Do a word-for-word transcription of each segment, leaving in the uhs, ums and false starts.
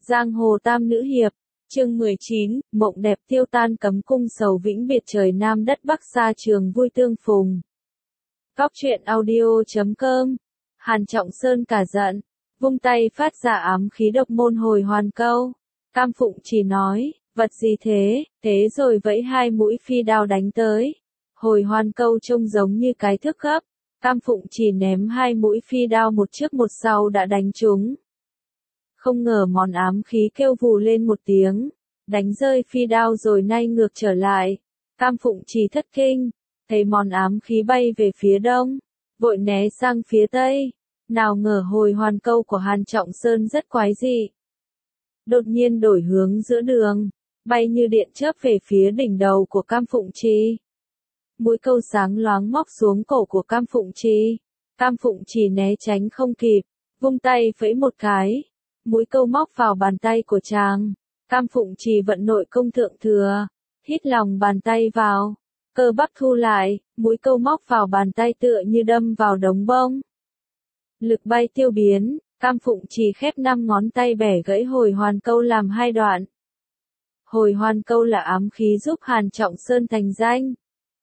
Giang hồ tam nữ hiệp, chương mười chín, mộng đẹp tiêu tan cấm cung sầu vĩnh biệt trời nam đất bắc xa trường vui tương phùng. Góc truyện audio chấm com, Hàn Trọng Sơn cả giận, vung tay phát ra ám khí độc môn hồi hoàn câu. Cam Phụng chỉ nói, vật gì thế, thế rồi vẫy hai mũi phi đao đánh tới. Hồi hoàn câu trông giống như cái thước gấp, Cam Phụng chỉ ném hai mũi phi đao một trước một sau đã đánh trúng. Không ngờ món ám khí kêu vù lên một tiếng, đánh rơi phi đao rồi nay ngược trở lại. Cam Phụng chỉ thất kinh, thấy món ám khí bay về phía đông, vội né sang phía tây. Nào ngờ hồi hoàn câu của Hàn Trọng Sơn rất quái dị. Đột nhiên đổi hướng giữa đường, bay như điện chớp về phía đỉnh đầu của Cam Phụng Trì. Mũi câu sáng loáng móc xuống cổ của Cam Phụng Trì. Cam Phụng Trì né tránh không kịp, vung tay phẩy một cái. Mũi câu móc vào bàn tay của chàng. Cam Phụng Trì vận nội công thượng thừa, hít lòng bàn tay vào, cơ bắp thu lại, mũi câu móc vào bàn tay tựa như đâm vào đống bông. Lực bay tiêu biến, Cam Phụng Trì khép năm ngón tay bẻ gãy hồi hoàn câu làm hai đoạn. Hồi hoàn câu là ám khí giúp Hàn Trọng Sơn thành danh.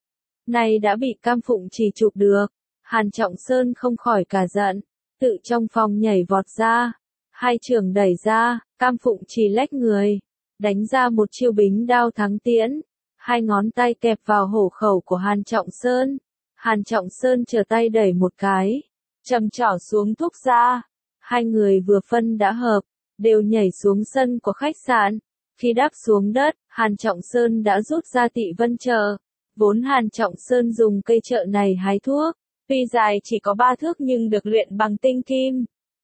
Này đã bị Cam Phụng Trì chụp được, Hàn Trọng Sơn không khỏi cả giận, tự trong phòng nhảy vọt ra. Hai trường đẩy ra, Cam Phụng Trì lách người, đánh ra một chiêu bính đao thắng tiễn. Hai ngón tay kẹp vào hổ khẩu của Hàn Trọng Sơn. Hàn Trọng Sơn trở tay đẩy một cái, chầm chỏ xuống thúc ra. Hai người vừa phân đã hợp, đều nhảy xuống sân của khách sạn. Khi đáp xuống đất, Hàn Trọng Sơn đã rút ra Tị Vân Trợ. Vốn Hàn Trọng Sơn dùng cây trợ này hái thuốc, tuy dài chỉ có ba thước nhưng được luyện bằng tinh kim.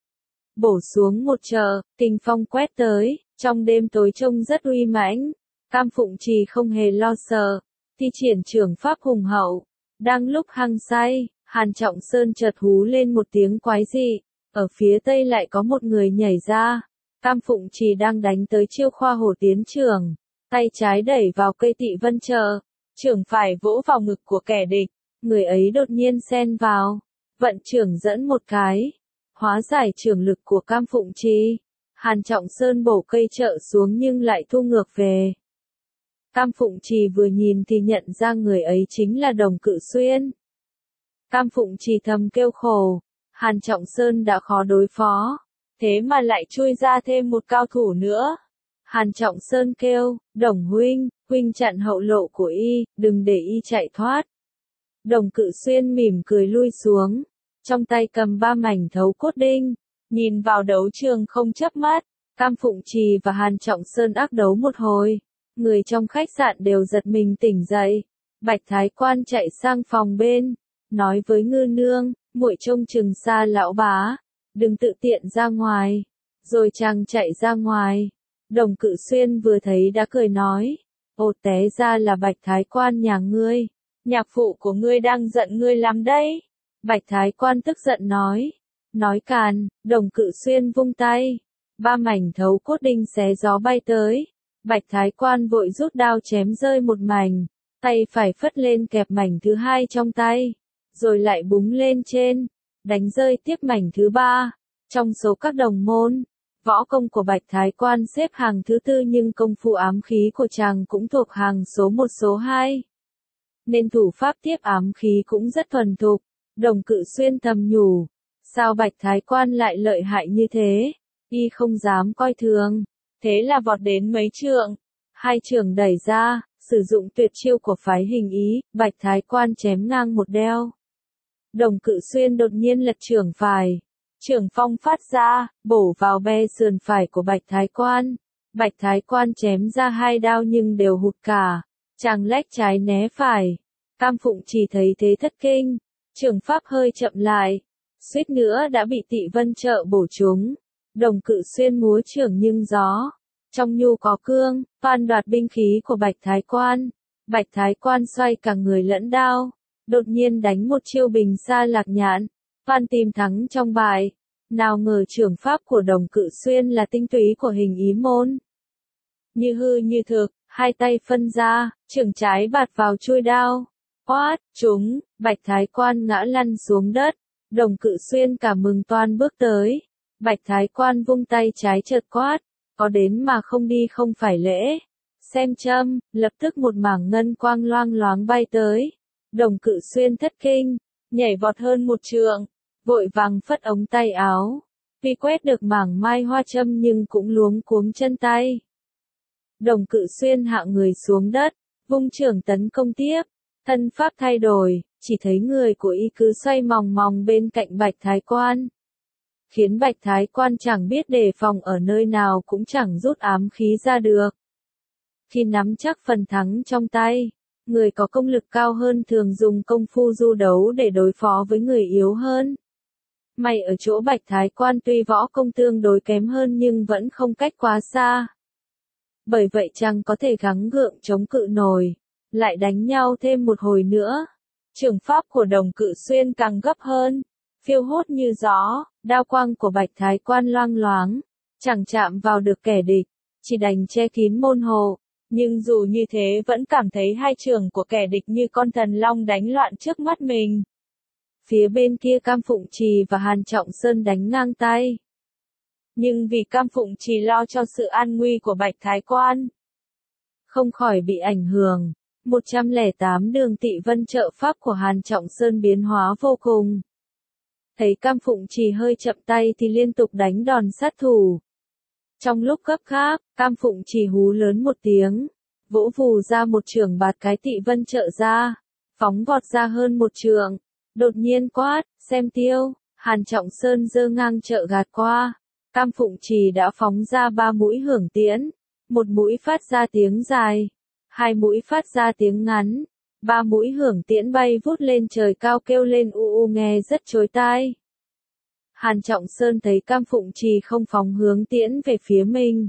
Bổ xuống một trợ, kình phong quét tới, trong đêm tối trông rất uy mãnh. Cam Phụng Trì không hề lo sợ, thi triển trưởng pháp hùng hậu. Đang lúc hăng say, Hàn Trọng Sơn chợt hú lên một tiếng quái dị, ở phía tây lại có một người nhảy ra. Cam Phụng Trì đang đánh tới chiêu khoa hổ tiến trưởng, tay trái đẩy vào cây Tị Vân Trợ, trưởng phải vỗ vào ngực của kẻ địch, người ấy đột nhiên xen vào, vận trưởng dẫn một cái, hóa giải trưởng lực của Cam Phụng Trì. Hàn Trọng Sơn bổ cây trợ xuống nhưng lại thu ngược về. Cam Phụng Trì vừa nhìn thì nhận ra người ấy chính là Đồng Cự Xuyên. Cam Phụng Trì thầm kêu khổ, Hàn Trọng Sơn đã khó đối phó, thế mà lại chui ra thêm một cao thủ nữa. Hàn Trọng Sơn kêu, Đồng huynh, huynh chặn hậu lộ của y, đừng để y chạy thoát. Đồng Cự Xuyên mỉm cười lui xuống, trong tay cầm ba mảnh thấu cốt đinh, nhìn vào đấu trường không chớp mắt. Cam Phụng Trì và Hàn Trọng Sơn ác đấu một hồi, người trong khách sạn đều giật mình tỉnh dậy. Bạch Thái Quan chạy sang phòng bên, nói với Ngư Nương, muội trông chừng xa lão bá, đừng tự tiện ra ngoài. Rồi chàng chạy ra ngoài. Đồng Cự Xuyên vừa thấy đã cười nói, ồ té ra là Bạch Thái Quan nhà ngươi, nhạc phụ của ngươi đang giận ngươi lắm đấy. Bạch Thái Quan tức giận nói, nói càn. Đồng Cự Xuyên vung tay, ba mảnh thấu cốt đinh xé gió bay tới. Bạch Thái Quan vội rút đao chém rơi một mảnh, tay phải phất lên kẹp mảnh thứ hai trong tay, rồi lại búng lên trên, đánh rơi tiếp mảnh thứ ba. Trong số các đồng môn, võ công của Bạch Thái Quan xếp hàng thứ tư nhưng công phu ám khí của chàng cũng thuộc hàng số một số hai. Nên thủ pháp tiếp ám khí cũng rất thuần thục. Đồng Cự Xuyên thầm nhủ, sao Bạch Thái Quan lại lợi hại như thế, y không dám coi thường. Thế là vọt đến mấy trượng, hai trường đẩy ra, sử dụng tuyệt chiêu của phái Hình Ý, Bạch Thái Quan chém ngang một đeo. Đồng Cự Xuyên đột nhiên lật trưởng phải, trưởng phong phát ra, bổ vào be sườn phải của Bạch Thái Quan. Bạch Thái Quan chém ra hai đao nhưng đều hụt cả, chàng lách trái né phải. Cam Phụng Trì thấy thế thất kinh, trưởng pháp hơi chậm lại, suýt nữa đã bị Tị Vân Trợ bổ trúng. Đồng Cự Xuyên múa trưởng nhưng gió, trong nhu có cương, phan đoạt binh khí của Bạch Thái Quan. Bạch Thái Quan xoay cả người lẫn đao, đột nhiên đánh một chiêu bình sa lạc nhạn, phan tìm thắng trong bài. Nào ngờ trưởng pháp của Đồng Cự Xuyên là tinh túy của Hình Ý môn. Như hư như thực, hai tay phân ra, trưởng trái bạt vào chuôi đao, quát, trúng, Bạch Thái Quan ngã lăn xuống đất. Đồng Cự Xuyên cả mừng toan bước tới. Bạch Thái Quan vung tay trái chợt quát, có đến mà không đi không phải lễ. Xem châm, lập tức một mảng ngân quang loang loáng bay tới. Đồng Cự Xuyên thất kinh, nhảy vọt hơn một trượng, vội vàng phất ống tay áo. Tuy quét được mảng mai hoa châm nhưng cũng luống cuống chân tay. Đồng Cự Xuyên hạ người xuống đất, vung trưởng tấn công tiếp, thân pháp thay đổi, chỉ thấy người của y cứ xoay mòng mòng bên cạnh Bạch Thái Quan. Khiến Bạch Thái Quan chẳng biết đề phòng ở nơi nào cũng chẳng rút ám khí ra được. Khi nắm chắc phần thắng trong tay, người có công lực cao hơn thường dùng công phu du đấu để đối phó với người yếu hơn. May ở chỗ Bạch Thái Quan tuy võ công tương đối kém hơn nhưng vẫn không cách quá xa. Bởi vậy chàng có thể gắng gượng chống cự nổi, lại đánh nhau thêm một hồi nữa. Trường pháp của Đồng Cự Xuyên càng gấp hơn, phiêu hốt như gió, đao quang của Bạch Thái Quan loang loáng, chẳng chạm vào được kẻ địch, chỉ đành che kín môn hộ. Nhưng dù như thế vẫn cảm thấy hai trường của kẻ địch như con thần long đánh loạn trước mắt mình. Phía bên kia Cam Phụng Trì và Hàn Trọng Sơn đánh ngang tay. Nhưng vì Cam Phụng Trì lo cho sự an nguy của Bạch Thái Quan, không khỏi bị ảnh hưởng. một trăm lẻ tám đường Tị Vân trợ pháp của Hàn Trọng Sơn biến hóa vô cùng. Thấy Cam Phụng Trì hơi chậm tay thì liên tục đánh đòn sát thủ. Trong lúc gấp gáp, Cam Phụng Trì hú lớn một tiếng, vỗ vù ra một chưởng bạt cái Tị Vân trợ ra, phóng vọt ra hơn một trượng, đột nhiên quát, xem tiêu. Hàn Trọng Sơn giơ ngang trợ gạt qua, Cam Phụng Trì đã phóng ra ba mũi hưởng tiễn, một mũi phát ra tiếng dài, hai mũi phát ra tiếng ngắn, ba mũi hưởng tiễn bay vút lên trời cao kêu lên u u nghe rất chói tai. Hàn Trọng Sơn thấy Cam Phụng Trì không phóng hướng tiễn về phía mình.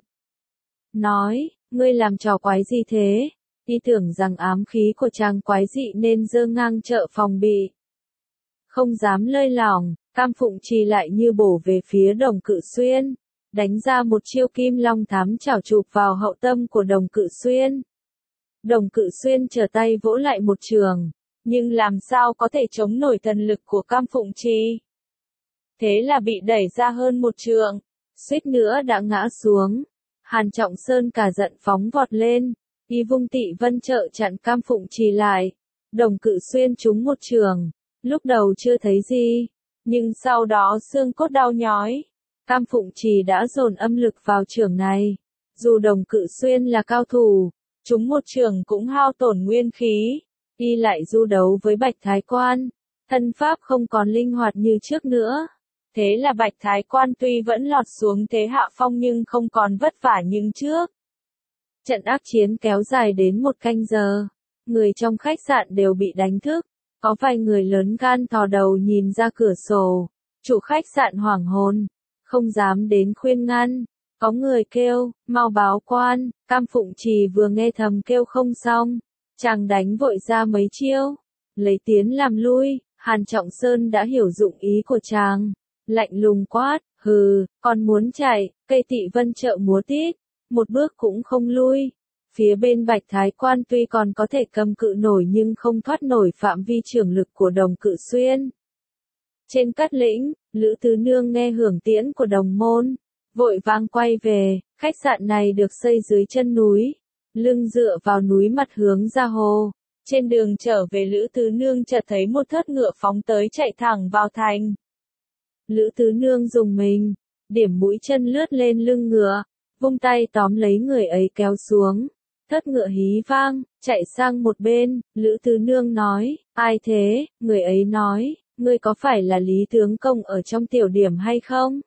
Nói, ngươi làm trò quái gì thế? Y tưởng rằng ám khí của chàng quái dị nên giơ ngang trợ phòng bị. Không dám lơi lỏng, Cam Phụng Trì lại như bổ về phía Đồng Cự Xuyên, đánh ra một chiêu kim long thám chảo chụp vào hậu tâm của Đồng Cự Xuyên. Đồng Cự Xuyên trở tay vỗ lại một trường, nhưng làm sao có thể chống nổi thần lực của Cam Phụng Trì. Thế là bị đẩy ra hơn một trượng, suýt nữa đã ngã xuống. Hàn Trọng Sơn cả giận phóng vọt lên, y vung Tị Vân trợ chặn Cam Phụng Trì lại. Đồng Cự Xuyên trúng một trường, lúc đầu chưa thấy gì, nhưng sau đó xương cốt đau nhói. Cam Phụng Trì đã dồn âm lực vào trường này, dù Đồng Cự Xuyên là cao thủ, trúng một trường cũng hao tổn nguyên khí, y lại du đấu với Bạch Thái Quan, thân pháp không còn linh hoạt như trước nữa. Thế là Bạch Thái Quan tuy vẫn lọt xuống thế hạ phong nhưng không còn vất vả như trước. Trận ác chiến kéo dài đến một canh giờ, người trong khách sạn đều bị đánh thức, có vài người lớn gan thò đầu nhìn ra cửa sổ, chủ khách sạn hoảng hồn, không dám đến khuyên ngăn. Có người kêu, mau báo quan. Cam Phụng Trì vừa nghe thầm kêu không xong, chàng đánh vội ra mấy chiêu, lấy tiến làm lui. Hàn Trọng Sơn đã hiểu dụng ý của chàng, lạnh lùng quát, hừ, còn muốn chạy. Cây Tị Vân trợ múa tít, một bước cũng không lui. Phía bên Bạch Thái Quan tuy còn có thể cầm cự nổi nhưng không thoát nổi phạm vi chưởng lực của Đồng Cự Xuyên. Trên Cát Lĩnh, Lữ Tứ Nương nghe hưởng tiễn của đồng môn, vội vàng quay về. Khách sạn này được xây dưới chân núi, lưng dựa vào núi mặt hướng ra hồ. Trên đường trở về Lữ Tứ Nương chợt thấy một thớt ngựa phóng tới chạy thẳng vào thành. Lữ Tứ Nương dùng mình, điểm mũi chân lướt lên lưng ngựa, vung tay tóm lấy người ấy kéo xuống. Thớt ngựa hí vang, chạy sang một bên. Lữ Tứ Nương nói, ai thế? Người ấy nói, ngươi có phải là Lý tướng công ở trong tiểu điểm hay không?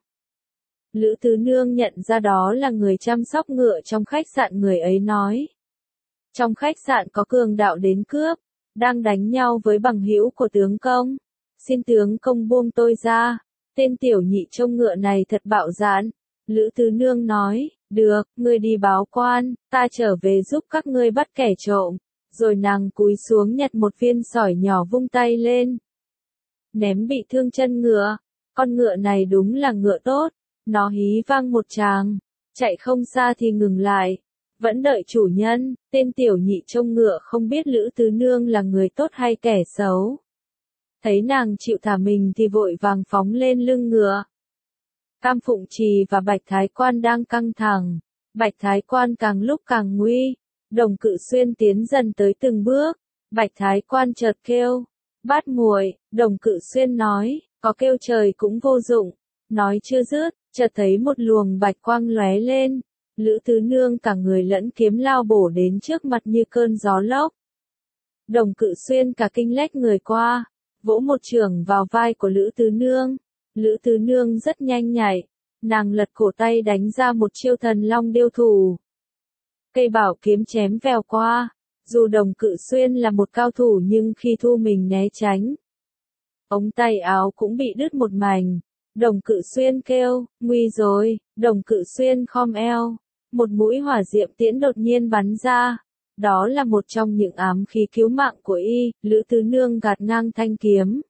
Lữ Tứ Nương nhận ra đó là người chăm sóc ngựa trong khách sạn. Người ấy nói, trong khách sạn có cường đạo đến cướp, đang đánh nhau với bằng hữu của tướng công. Xin tướng công buông tôi ra, tên tiểu nhị trông ngựa này thật bạo dạn. Lữ Tứ Nương nói, được, ngươi đi báo quan, ta trở về giúp các ngươi bắt kẻ trộm. Rồi nàng cúi xuống nhặt một viên sỏi nhỏ vung tay lên, ném bị thương chân ngựa. Con ngựa này đúng là ngựa tốt, nó hí vang một tràng, chạy không xa thì ngừng lại, vẫn đợi chủ nhân. Tên tiểu nhị trông ngựa không biết Lữ Tứ Nương là người tốt hay kẻ xấu. Thấy nàng chịu thả mình thì vội vàng phóng lên lưng ngựa. Cam Phụng Trì và Bạch Thái Quan đang căng thẳng, Bạch Thái Quan càng lúc càng nguy. Đồng Cự Xuyên tiến dần tới từng bước. Bạch Thái Quan chợt kêu. Bát muội, Đồng Cự Xuyên nói, có kêu trời cũng vô dụng. Nói chưa dứt, chợt thấy một luồng bạch quang lóe lên. Lữ Tứ Nương cả người lẫn kiếm lao bổ đến trước mặt như cơn gió lốc. Đồng Cự Xuyên cả kinh lách người qua, vỗ một chưởng vào vai của Lữ Tứ Nương. Lữ Tứ Nương rất nhanh nhạy, nàng lật cổ tay đánh ra một chiêu thần long điêu thủ. Cây bảo kiếm chém vèo qua, dù Đồng Cự Xuyên là một cao thủ nhưng khi thu mình né tránh, ống tay áo cũng bị đứt một mảnh. Đồng Cự Xuyên kêu, nguy rồi. Đồng Cự Xuyên khom eo, một mũi hỏa diệm tiễn đột nhiên bắn ra. Đó là một trong những ám khí cứu mạng của y. Lữ Tứ Nương gạt ngang thanh kiếm.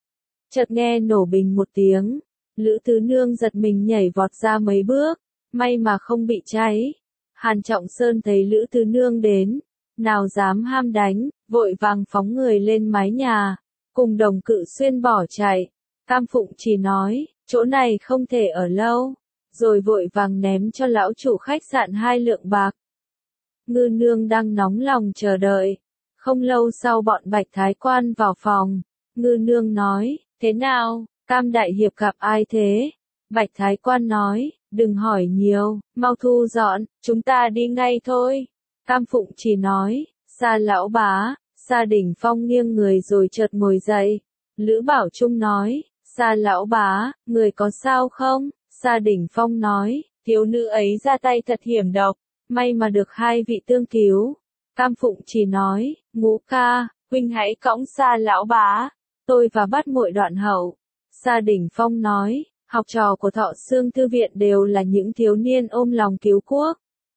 Chợt nghe nổ bình một tiếng, Lữ Tứ Nương giật mình nhảy vọt ra mấy bước, may mà không bị cháy. Hàn Trọng Sơn thấy Lữ Tứ Nương đến, nào dám ham đánh, vội vàng phóng người lên mái nhà, cùng Đồng Cự Xuyên bỏ chạy. Cam Phụng chỉ nói, chỗ này không thể ở lâu, rồi vội vàng ném cho lão chủ khách sạn hai lượng bạc. Ngư Nương đang nóng lòng chờ đợi. Không lâu sau bọn Bạch Thái Quan vào phòng. Ngư Nương nói, thế nào, Cam Đại Hiệp gặp ai thế? Bạch Thái Quan nói, đừng hỏi nhiều, mau thu dọn, chúng ta đi ngay thôi. Cam Phụng chỉ nói, Sa lão bá. Sa Đỉnh Phong nghiêng người rồi chợt ngồi dậy. Lữ Bảo Trung nói, Sa lão bá, người có sao không? Sa Đỉnh Phong nói, thiếu nữ ấy ra tay thật hiểm độc, may mà được hai vị tương cứu. Cam Phụng chỉ nói, Ngũ ca, huynh hãy cõng Sa lão bá, tôi và Bát muội đoạn hậu. Sa Đỉnh Phong nói, học trò của Thọ Xương Thư Viện đều là những thiếu niên ôm lòng cứu quốc.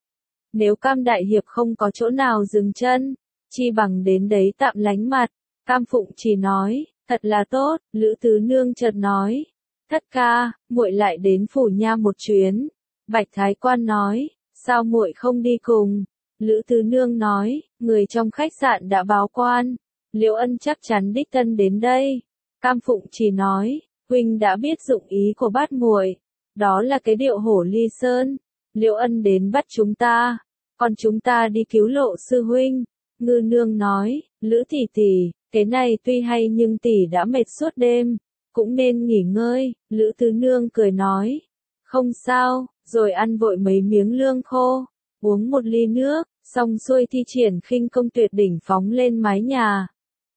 Nếu Cam Đại Hiệp không có chỗ nào dừng chân, chi bằng đến đấy tạm lánh mặt. Cam Phụng chỉ nói, thật là tốt. Lữ Tứ Nương chợt nói, thất ca, muội lại đến phủ nha một chuyến. Bạch Thái Quan nói, sao muội không đi cùng? Lữ Tứ Nương nói, người trong khách sạn đã báo quan, Liễu Ân chắc chắn đích thân đến đây. Cam Phụng chỉ nói, huynh đã biết dụng ý của Bát muội, đó là cái điệu hổ ly sơn. Liễu Ân đến bắt chúng ta, còn chúng ta đi cứu Lộ sư huynh. Ngư Nương nói, Lữ tỷ tỷ, cái này tuy hay nhưng tỷ đã mệt suốt đêm, cũng nên nghỉ ngơi. Lữ Tứ Nương cười nói, không sao, rồi ăn vội mấy miếng lương khô, uống một ly nước, xong xuôi thi triển khinh công tuyệt đỉnh phóng lên mái nhà.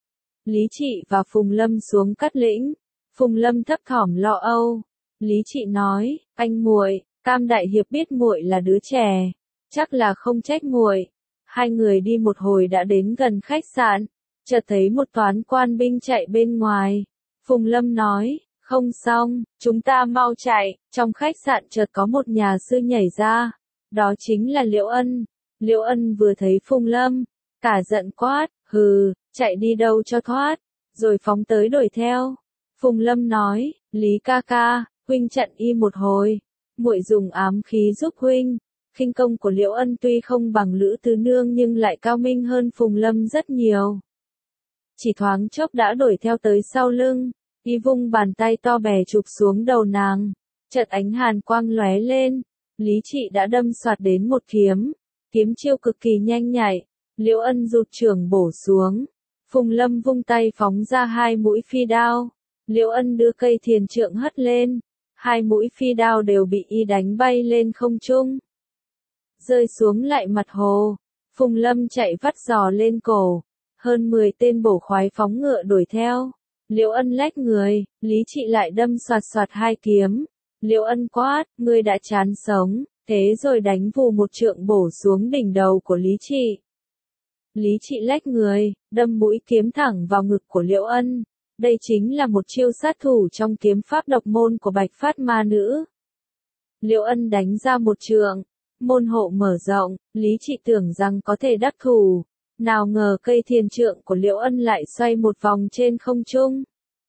Lý Trị và Phùng Lâm xuống Cát Lĩnh. Phùng Lâm thấp thỏm lo âu. Lý Trị nói, anh muội, Cam Đại Hiệp biết muội là đứa trẻ, chắc là không trách muội. Hai người đi một hồi đã đến gần khách sạn, chợt thấy một toán quan binh chạy bên ngoài. Phùng Lâm nói, không xong, chúng ta mau chạy. Trong khách sạn chợt có một nhà sư nhảy ra, đó chính là Liễu Ân. Liễu Ân vừa thấy Phùng Lâm, cả giận quát, hừ, chạy đi đâu cho thoát, rồi phóng tới đuổi theo. Phùng Lâm nói, Lý ca ca, huynh chặn y một hồi, muội dùng ám khí giúp huynh. Khinh công của Liễu Ân tuy không bằng Lữ Tứ Nương nhưng lại cao minh hơn Phùng Lâm rất nhiều. Chỉ thoáng chốc đã đuổi theo tới sau lưng, y vung bàn tay to bè chụp xuống đầu nàng, chợt ánh hàn quang lóe lên, Lý Trị đã đâm xoạt đến một kiếm, kiếm chiêu cực kỳ nhanh nhạy, Liễu Ân rụt chưởng bổ xuống, Phùng Lâm vung tay phóng ra hai mũi phi đao, Liễu Ân đưa cây thiền trượng hất lên, hai mũi phi đao đều bị y đánh bay lên không trung, rơi xuống lại mặt hồ. Phùng Lâm chạy vắt giò lên cổ, hơn mười tên bổ khoái phóng ngựa đuổi theo. Liễu Ân lách người, Lý Trị lại đâm xoạt xoạt hai kiếm. Liễu Ân quát, ngươi đã chán sống, thế rồi đánh vù một trượng bổ xuống đỉnh đầu của Lý Trị. Lý Trị lách người, đâm mũi kiếm thẳng vào ngực của Liễu Ân. Đây chính là một chiêu sát thủ trong kiếm pháp độc môn của Bạch Phát Ma Nữ. Liễu Ân đánh ra một trượng, môn hộ mở rộng, Lý Trị tưởng rằng có thể đắc thủ, nào ngờ cây thiền trượng của Liễu Ân lại xoay một vòng trên không trung.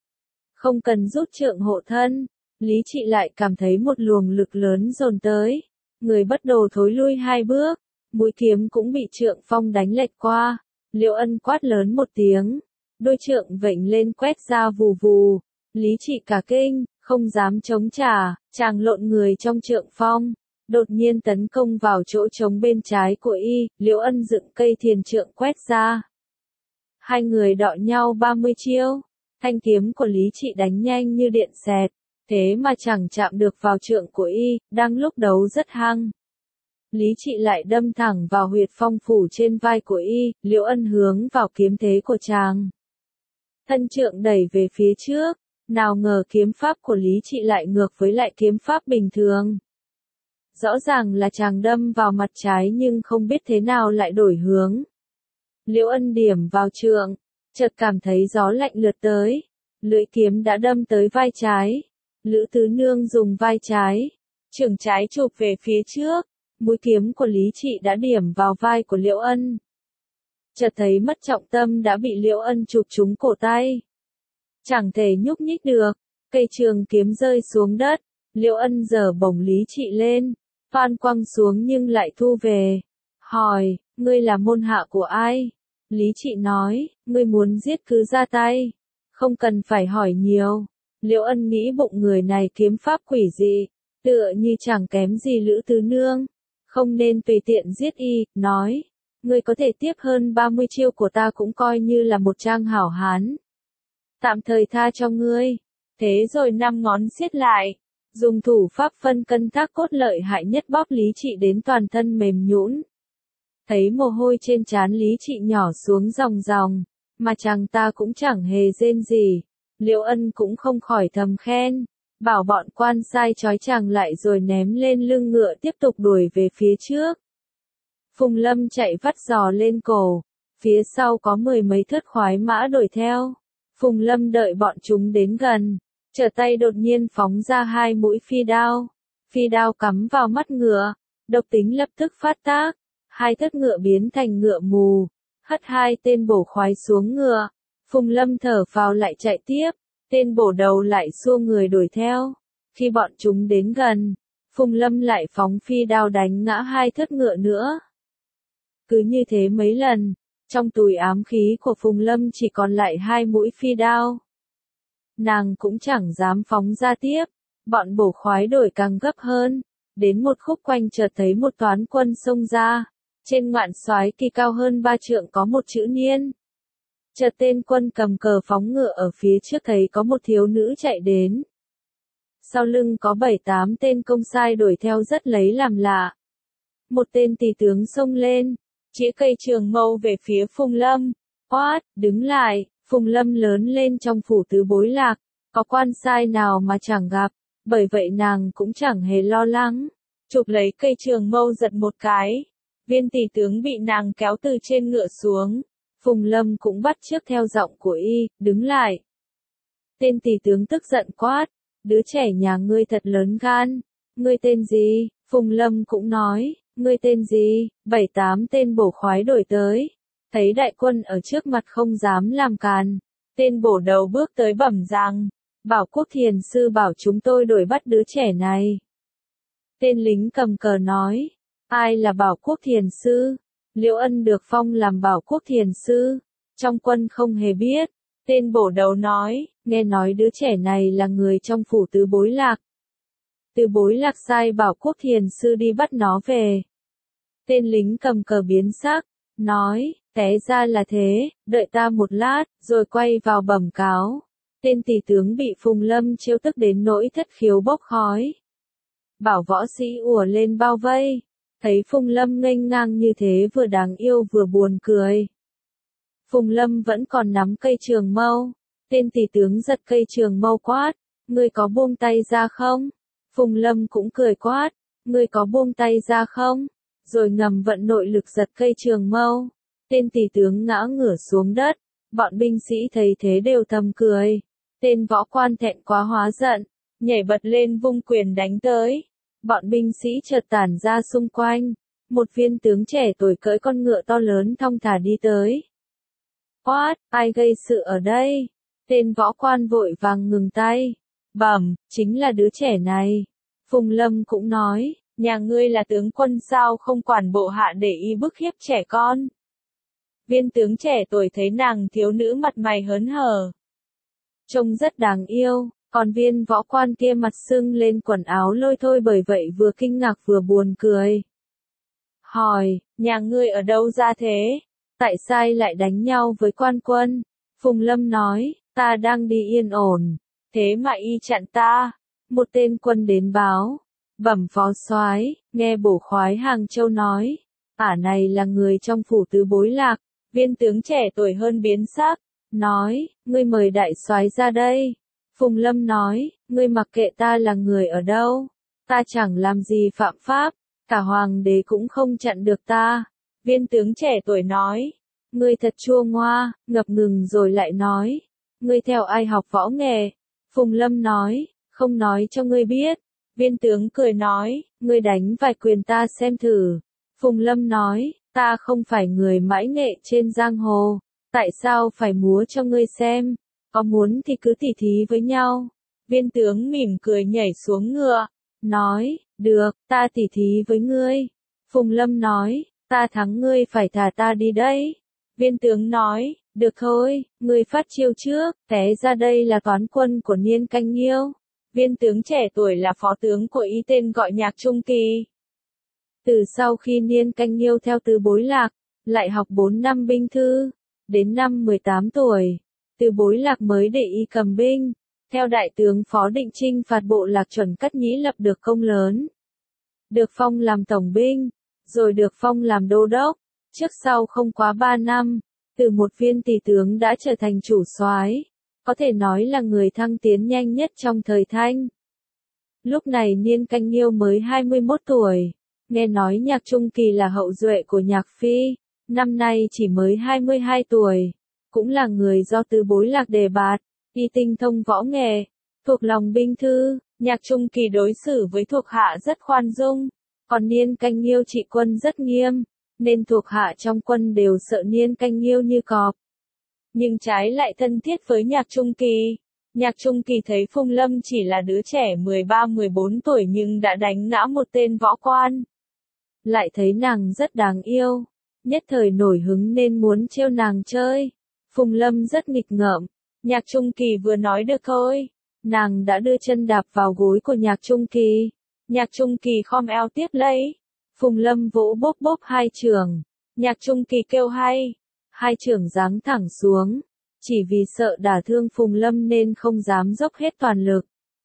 Không cần rút trượng hộ thân, Lý Trị lại cảm thấy một luồng lực lớn dồn tới, người bất đồ thối lui hai bước, mũi kiếm cũng bị trượng phong đánh lệch qua. Liễu Ân quát lớn một tiếng, đôi trượng vểnh lên quét ra vù vù, Lý Trị cả kinh, không dám chống trả, chàng lộn người trong trượng phong, đột nhiên tấn công vào chỗ trống bên trái của y, Liễu Ân dựng cây thiền trượng quét ra. Hai người đọ nhau ba mươi chiêu, thanh kiếm của Lý Trị đánh nhanh như điện xẹt, thế mà chẳng chạm được vào trượng của y, đang lúc đấu rất hăng. Lý Trị lại đâm thẳng vào huyệt phong phủ trên vai của y, Liễu Ân hướng vào kiếm thế của chàng. Thân trượng đẩy về phía trước, nào ngờ kiếm pháp của Lý Trị lại ngược với lại kiếm pháp bình thường. Rõ ràng là chàng đâm vào mặt trái nhưng không biết thế nào lại đổi hướng. Liễu Ân điểm vào trượng, chợt cảm thấy gió lạnh lướt tới, lưỡi kiếm đã đâm tới vai trái. Lữ Tứ Nương dùng vai trái, chưởng trái chụp về phía trước, mũi kiếm của Lý Trị đã điểm vào vai của Liễu Ân. Chợt thấy mất trọng tâm đã bị Liễu Ân chụp trúng cổ tay. Chẳng thể nhúc nhích được, cây trường kiếm rơi xuống đất, Liễu Ân giở bổng Lý Trị lên, phan quăng xuống nhưng lại thu về. Hỏi, ngươi là môn hạ của ai? Lý Trị nói, ngươi muốn giết cứ ra tay, không cần phải hỏi nhiều. Liễu Ân nghĩ bụng người này kiếm pháp quỷ dị, tựa như chẳng kém gì Lữ Tứ Nương, không nên tùy tiện giết y, nói, ngươi có thể tiếp hơn ba mươi chiêu của ta cũng coi như là một trang hảo hán. Tạm thời tha cho ngươi. Thế rồi năm ngón siết lại, dùng thủ pháp phân cân thác cốt lợi hại nhất bóp Lý Trị đến toàn thân mềm nhũn. Thấy mồ hôi trên trán Lý Trị nhỏ xuống ròng ròng, mà chàng ta cũng chẳng hề rên gì. Liễu Ân cũng không khỏi thầm khen, bảo bọn quan sai trói chàng lại rồi ném lên lưng ngựa tiếp tục đuổi về phía trước. Phùng Lâm chạy vắt giò lên cổ, phía sau có mười mấy thớt khoái mã đuổi theo. Phùng Lâm đợi bọn chúng đến gần, trở tay đột nhiên phóng ra hai mũi phi đao. Phi đao cắm vào mắt ngựa, độc tính lập tức phát tác, hai thớt ngựa biến thành ngựa mù, hất hai tên bổ khoái xuống ngựa. Phùng Lâm thở phào lại chạy tiếp, tên bổ đầu lại xua người đuổi theo. Khi bọn chúng đến gần, Phùng Lâm lại phóng phi đao đánh ngã hai thớt ngựa nữa. Cứ như thế mấy lần, trong túi ám khí của Phùng Lâm chỉ còn lại hai mũi phi đao. Nàng cũng chẳng dám phóng ra tiếp, bọn bổ khoái đổi càng gấp hơn, đến một khúc quanh chợt thấy một toán quân xông ra, trên ngoạn soái kỳ cao hơn ba trượng có một chữ Niên. Chợt tên quân cầm cờ phóng ngựa ở phía trước thấy có một thiếu nữ chạy đến. Sau lưng có bảy tám tên công sai đuổi theo rất lấy làm lạ. Một tên tỳ tướng xông lên, chĩa cây trường mâu về phía Phùng Lâm, quát, đứng lại. Phùng Lâm lớn lên trong phủ tứ bối lạc, có quan sai nào mà chẳng gặp, bởi vậy nàng cũng chẳng hề lo lắng, chụp lấy cây trường mâu giật một cái, viên tỳ tướng bị nàng kéo từ trên ngựa xuống. Phùng Lâm cũng bắt chước theo giọng của y, đứng lại. Tên tỳ tướng tức giận quát, đứa trẻ nhà ngươi thật lớn gan, ngươi tên gì? Phùng Lâm cũng nói, ngươi tên gì? Bảy tám tên bổ khoái đổi tới, thấy đại quân ở trước mặt không dám làm càn, tên bổ đầu bước tới bẩm rằng, Bảo Quốc Thiền Sư bảo chúng tôi đuổi bắt đứa trẻ này. Tên lính cầm cờ nói, ai là Bảo Quốc Thiền Sư? Liễu Ân được phong làm Bảo Quốc Thiền Sư, trong quân không hề biết. Tên bổ đầu nói, nghe nói đứa trẻ này là người trong phủ tứ bối lạc. Tứ bối lạc sai Bảo Quốc Thiền Sư đi bắt nó về. Tên lính cầm cờ biến sắc, nói, té ra là thế, đợi ta một lát, rồi quay vào bẩm cáo. Tên tỳ tướng bị Phùng Lâm trêu tức đến nỗi thất khiếu bốc khói. Bảo võ sĩ ùa lên bao vây, thấy Phùng Lâm nghênh ngang như thế vừa đáng yêu vừa buồn cười. Phùng Lâm vẫn còn nắm cây trường mâu, tên tỳ tướng giật cây trường mâu quát, ngươi có buông tay ra không? Phùng Lâm cũng cười quát, ngươi có buông tay ra không? Rồi ngầm vận nội lực giật cây trường mâu. Tên tỳ tướng ngã ngửa xuống đất, bọn binh sĩ thấy thế đều thầm cười. Tên võ quan thẹn quá hóa giận, nhảy bật lên vung quyền đánh tới. Bọn binh sĩ chợt tản ra xung quanh, một viên tướng trẻ tuổi cưỡi con ngựa to lớn thong thả đi tới. Quát, ai gây sự ở đây? Tên võ quan vội vàng ngừng tay. Bẩm, chính là đứa trẻ này. Phùng Lâm cũng nói, nhà ngươi là tướng quân sao không quản bộ hạ để y bức hiếp trẻ con? Viên tướng trẻ tuổi thấy nàng thiếu nữ mặt mày hớn hở, trông rất đáng yêu, Còn viên võ quan kia mặt sưng lên quần áo lôi thôi bởi vậy vừa kinh ngạc vừa buồn cười. Hỏi, nhà ngươi ở đâu ra thế? Tại sao lại đánh nhau với quan quân? Phùng Lâm nói, ta đang đi yên ổn, thế mà y chặn ta. Một tên quân đến báo, bẩm phó soái, nghe bổ khoái Hàng Châu nói, ả này là người trong phủ tứ bối lạc. Viên tướng trẻ tuổi hơn biến sắc, nói, ngươi mời đại soái ra đây. Phùng Lâm nói, ngươi mặc kệ ta là người ở đâu, ta chẳng làm gì phạm pháp, cả hoàng đế cũng không chặn được ta. Viên tướng trẻ tuổi nói, ngươi thật chua ngoa, ngập ngừng rồi lại nói, ngươi theo ai học võ nghệ? Phùng Lâm nói, không nói cho ngươi biết. Viên tướng cười nói, ngươi đánh vài quyền ta xem thử. Phùng Lâm nói, ta không phải người mãi nghệ trên giang hồ, tại sao phải múa cho ngươi xem, có muốn thì cứ tỉ thí với nhau. Viên tướng mỉm cười nhảy xuống ngựa, nói, được, ta tỉ thí với ngươi. Phùng Lâm nói, ta thắng ngươi phải thả ta đi đấy. Viên tướng nói, được thôi, ngươi phát chiêu trước, té ra đây là toán quân của Niên Canh Nhiêu. Viên tướng trẻ tuổi là phó tướng của y tên gọi Nhạc Trung Kỳ. Từ sau khi Niên Canh Nhiêu theo Tứ Bối Lạc, lại học bốn năm binh thư, đến năm mười tám tuổi, Tứ Bối Lạc mới để y cầm binh, theo đại tướng Phó Định Trinh phạt bộ Lạc Chuẩn Cắt Nhĩ lập được công lớn. Được phong làm tổng binh, rồi được phong làm đô đốc, trước sau không quá ba năm, từ một viên tỳ tướng đã trở thành chủ soái, có thể nói là người thăng tiến nhanh nhất trong thời Thanh. Lúc này Niên Canh Nhiêu mới hai mươi mốt tuổi. Nghe nói Nhạc Trung Kỳ là hậu duệ của Nhạc Phi, năm nay chỉ mới hai mươi hai tuổi, cũng là người do Tứ Bối Lạc đề bạt, y tinh thông võ nghệ, thuộc lòng binh thư. Nhạc Trung Kỳ đối xử với thuộc hạ rất khoan dung, còn Niên Canh Nhiêu trị quân rất nghiêm, nên thuộc hạ trong quân đều sợ Niên Canh Nhiêu như cọp. Nhưng trái lại thân thiết với Nhạc Trung Kỳ. Nhạc Trung Kỳ thấy Phùng Lâm chỉ là đứa trẻ mười ba mười bốn tuổi nhưng đã đánh ngã một tên võ quan. Lại thấy nàng rất đáng yêu, nhất thời nổi hứng nên muốn trêu nàng chơi. Phùng Lâm rất nghịch ngợm, Nhạc Trung Kỳ vừa nói được thôi, nàng đã đưa chân đạp vào gối của Nhạc Trung Kỳ. Nhạc Trung Kỳ khom eo tiếp lấy, Phùng Lâm vỗ bốp bốp hai chưởng, Nhạc Trung Kỳ kêu hay, hai chưởng giáng thẳng xuống, chỉ vì sợ đả thương Phùng Lâm nên không dám dốc hết toàn lực.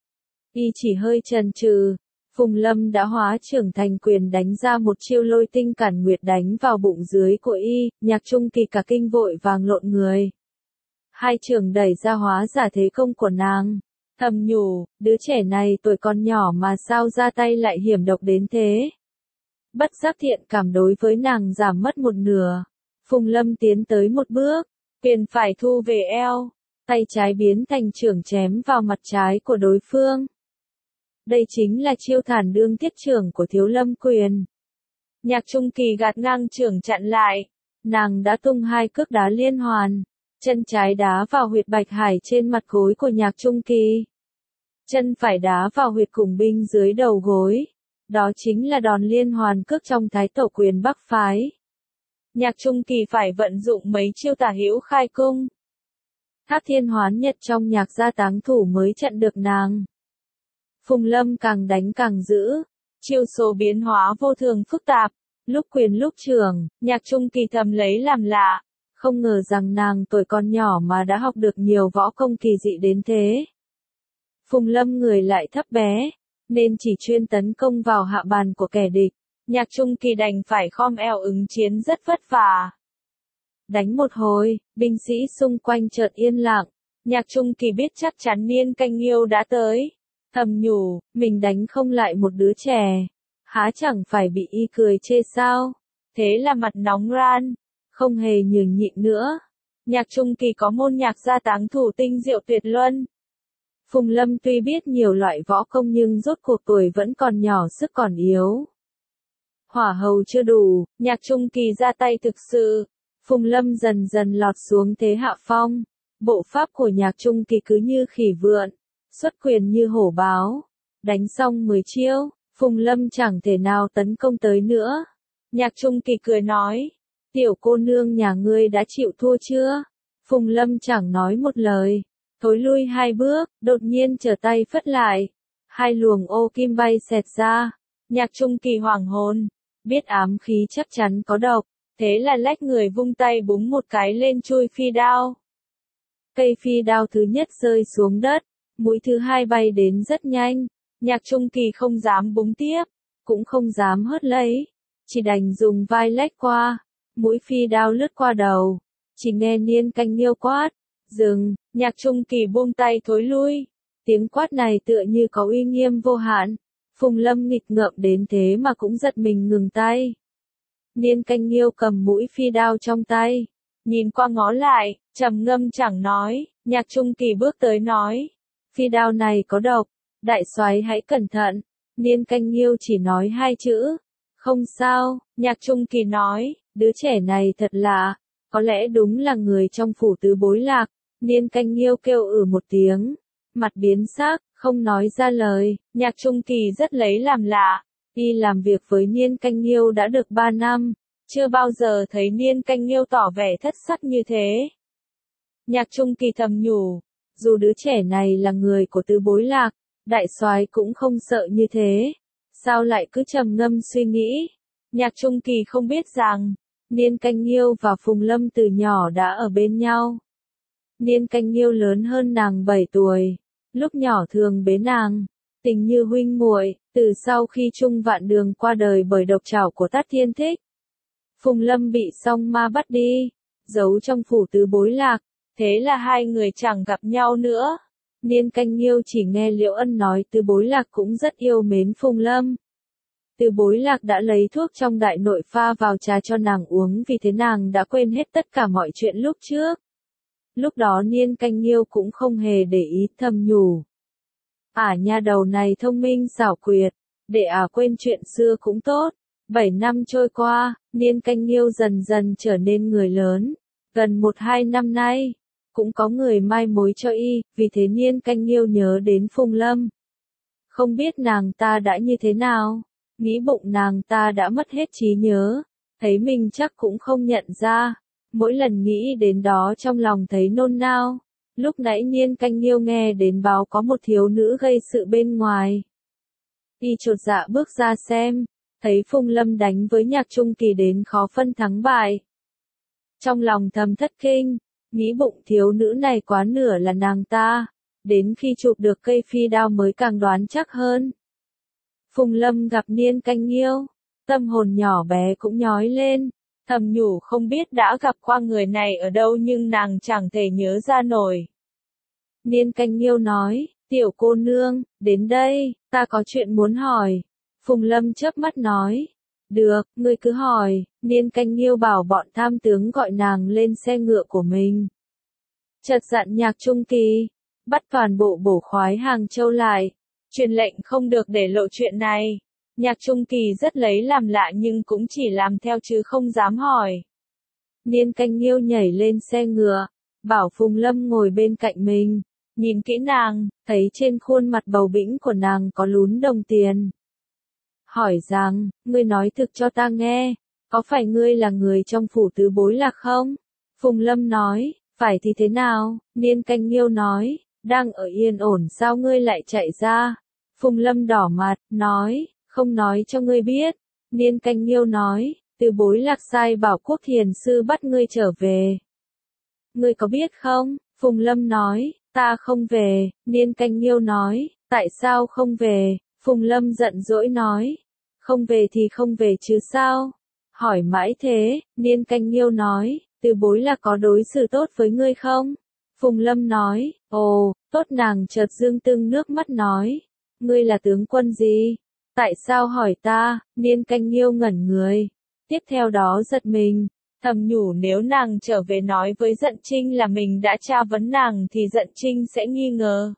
Y chỉ hơi chần chừ, Phùng Lâm đã hóa trưởng thành quyền đánh ra một chiêu lôi tinh cản nguyệt đánh vào bụng dưới của y, Nhạc Trung Kỳ cả kinh vội vàng lộn người. Hai chưởng đẩy ra hóa giả thế công của nàng, thầm nhủ, đứa trẻ này tuổi còn nhỏ mà sao ra tay lại hiểm độc đến thế. Bất giác thiện cảm đối với nàng giảm mất một nửa. Phùng Lâm tiến tới một bước, quyền phải thu về eo, tay trái biến thành chưởng chém vào mặt trái của đối phương. Đây chính là chiêu thản đương thiết chưởng của Thiếu Lâm quyền. Nhạc Trung Kỳ gạt ngang chưởng chặn lại, nàng đã tung hai cước đá liên hoàn, chân trái đá vào huyệt bạch hải trên mặt gối của Nhạc Trung Kỳ. Chân phải đá vào huyệt cùng binh dưới đầu gối, đó chính là đòn liên hoàn cước trong Thái Tổ quyền Bắc phái. Nhạc Trung Kỳ phải vận dụng mấy chiêu tả hữu khai cung, Thác Thiên Hoán Nhật trong Nhạc gia táng thủ mới chặn được nàng. Phùng Lâm càng đánh càng dữ, chiêu số biến hóa vô thường phức tạp, lúc quyền lúc chưởng, Nhạc Trung Kỳ thầm lấy làm lạ, không ngờ rằng nàng tuổi còn nhỏ mà đã học được nhiều võ công kỳ dị đến thế. Phùng Lâm người lại thấp bé, nên chỉ chuyên tấn công vào hạ bàn của kẻ địch, Nhạc Trung Kỳ đành phải khom eo ứng chiến rất vất vả. Đánh một hồi, binh sĩ xung quanh chợt yên lặng, Nhạc Trung Kỳ biết chắc chắn Niên Canh Nhiêu đã tới. Thầm nhủ, mình đánh không lại một đứa trẻ, há chẳng phải bị y cười chê sao? Thế là mặt nóng ran, không hề nhường nhịn nữa. Nhạc Trung Kỳ có môn nhạc gia táng thủ tinh diệu tuyệt luân. Phùng Lâm tuy biết nhiều loại võ công nhưng rốt cuộc tuổi vẫn còn nhỏ sức còn yếu. Hỏa hầu chưa đủ, Nhạc Trung Kỳ ra tay thực sự. Phùng Lâm dần dần lọt xuống thế hạ phong. Bộ pháp của Nhạc Trung Kỳ cứ như khỉ vượn, xuất quyền như hổ báo. Đánh xong mười chiêu, Phùng Lâm chẳng thể nào tấn công tới nữa. Nhạc Trung Kỳ cười nói, tiểu cô nương nhà ngươi đã chịu thua chưa? Phùng Lâm chẳng nói một lời, thối lui hai bước, đột nhiên trở tay phất lại. Hai luồng ô kim bay xẹt ra. Nhạc Trung Kỳ hoảng hồn, biết ám khí chắc chắn có độc, thế là lách người vung tay búng một cái lên chui phi đao. Cây phi đao thứ nhất rơi xuống đất, mũi thứ hai bay đến rất nhanh, Nhạc Trung Kỳ không dám búng tiếp, cũng không dám hớt lấy, chỉ đành dùng vai lách qua, mũi phi đao lướt qua đầu, chỉ nghe Niên Canh Nghiêu quát, dừng, Nhạc Trung Kỳ buông tay thối lui, tiếng quát này tựa như có uy nghiêm vô hạn, Phùng Lâm nghịch ngợm đến thế mà cũng giật mình ngừng tay. Niên Canh Nghiêu cầm mũi phi đao trong tay, nhìn qua ngó lại, trầm ngâm chẳng nói, Nhạc Trung Kỳ bước tới nói, phi đao này có độc, đại soái hãy cẩn thận. Niên Canh Nghiêu chỉ nói hai chữ, không sao, Nhạc Trung Kỳ nói, đứa trẻ này thật lạ, có lẽ đúng là người trong phủ tứ bối lạc. Niên Canh Nghiêu kêu ử một tiếng, mặt biến sắc, không nói ra lời, Nhạc Trung Kỳ rất lấy làm lạ, y làm việc với Niên Canh Nghiêu đã được ba năm, chưa bao giờ thấy Niên Canh Nghiêu tỏ vẻ thất sắc như thế. Nhạc Trung Kỳ thầm nhủ, dù đứa trẻ này là người của tứ bối lạc, đại soái cũng không sợ như thế, sao lại cứ trầm ngâm suy nghĩ. Nhạc Trung Kỳ không biết rằng, Niên Canh Nghiêu và Phùng Lâm từ nhỏ đã ở bên nhau. Niên Canh Nghiêu lớn hơn nàng bảy tuổi, lúc nhỏ thường bế nàng, tình như huynh muội, từ sau khi Trung Vạn Đường qua đời bởi độc trảo của Tát Thiên Thích. Phùng Lâm bị song ma bắt đi, giấu trong phủ tứ bối lạc, thế là hai người chẳng gặp nhau nữa. Niên Canh Nghiêu chỉ nghe Liễu Ân nói tứ bối lạc cũng rất yêu mến Phùng Lâm. Tứ bối lạc đã lấy thuốc trong đại nội pha vào trà cho nàng uống vì thế nàng đã quên hết tất cả mọi chuyện lúc trước. Lúc đó Niên Canh Nghiêu cũng không hề để ý, thầm nhủ. Ả nha đầu này thông minh xảo quyệt, để ả quên chuyện xưa cũng tốt. Bảy năm trôi qua, Niên Canh Nghiêu dần dần trở nên người lớn. Gần một hai năm nay, cũng có người mai mối cho y, vì thế Niên Canh Nghiêu nhớ đến Phùng Lâm. Không biết nàng ta đã như thế nào, nghĩ bụng nàng ta đã mất hết trí nhớ, thấy mình chắc cũng không nhận ra. Mỗi lần nghĩ đến đó trong lòng thấy nôn nao. Lúc nãy Niên Canh Nghiêu nghe đến báo có một thiếu nữ gây sự bên ngoài. Y chột dạ bước ra xem, thấy Phùng Lâm đánh với Nhạc Trung Kỳ đến khó phân thắng bại. Trong lòng thầm thất kinh, nghĩ bụng thiếu nữ này quá nửa là nàng ta, đến khi chụp được cây phi đao mới càng đoán chắc hơn. Phùng Lâm gặp Niên Canh Nghiêu, tâm hồn nhỏ bé cũng nhói lên. Thầm nhủ không biết đã gặp qua người này ở đâu nhưng nàng chẳng thể nhớ ra nổi. Niên Canh Nghiêu nói, tiểu cô nương, đến đây, ta có chuyện muốn hỏi. Phùng Lâm chớp mắt nói, được, ngươi cứ hỏi. Niên Canh Nghiêu bảo bọn tham tướng gọi nàng lên xe ngựa của mình. Chợt dặn Nhạc Trung Kỳ, bắt toàn bộ bổ khoái Hàng Châu lại, truyền lệnh không được để lộ chuyện này. Nhạc Trung Kỳ rất lấy làm lạ nhưng cũng chỉ làm theo chứ không dám hỏi. Niên Canh Nghiêu nhảy lên xe ngựa, bảo Phùng Lâm ngồi bên cạnh mình, nhìn kỹ nàng, thấy trên khuôn mặt bầu bĩnh của nàng có lún đồng tiền. Hỏi rằng, ngươi nói thực cho ta nghe, có phải ngươi là người trong phủ tứ bối lạc không? Phùng Lâm nói, phải thì thế nào? Niên Canh Nghiêu nói, đang ở yên ổn sao ngươi lại chạy ra? Phùng Lâm đỏ mặt, nói, không nói cho ngươi biết. Niên Canh Nghiêu nói, tứ bối lạc sai bảo Quốc Thiền Sư bắt ngươi trở về. Ngươi có biết không? Phùng Lâm nói, ta không về. Niên Canh Nghiêu nói, tại sao không về? Phùng Lâm giận dỗi nói, không về thì không về chứ sao? Hỏi mãi thế, Niên Canh Nghiêu nói, tứ bối lạc có đối xử tốt với ngươi không? Phùng Lâm nói, ồ, tốt. Nàng chợt dương tưng nước mắt nói, ngươi là tướng quân gì? Tại sao hỏi ta? Niên Canh Nghiêu ngẩn người, tiếp theo đó giật mình, thầm nhủ nếu nàng trở về nói với Dận Trinh là mình đã tra vấn nàng thì Dận Trinh sẽ nghi ngờ.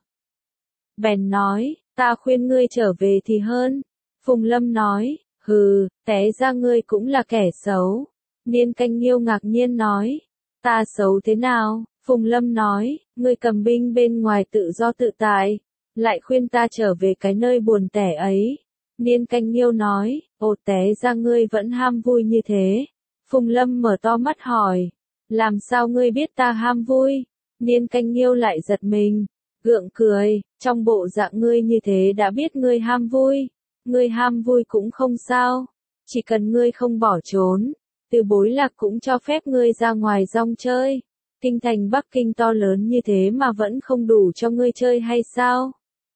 Bèn nói, ta khuyên ngươi trở về thì hơn. Phùng Lâm nói, hừ, té ra ngươi cũng là kẻ xấu. Niên Canh Nghiêu ngạc nhiên nói, ta xấu thế nào? Phùng Lâm nói, ngươi cầm binh bên ngoài tự do tự tại, lại khuyên ta trở về cái nơi buồn tẻ ấy. Niên Canh Nghiêu nói, ồ, té ra ngươi vẫn ham vui như thế. Phùng Lâm mở to mắt hỏi, làm sao ngươi biết ta ham vui? Niên Canh Nghiêu lại giật mình, gượng cười, trong bộ dạng ngươi như thế đã biết ngươi ham vui, ngươi ham vui cũng không sao, chỉ cần ngươi không bỏ trốn, Từ Bối Lạc cũng cho phép ngươi ra ngoài rong chơi. Kinh thành Bắc Kinh to lớn như thế mà vẫn không đủ cho ngươi chơi hay sao?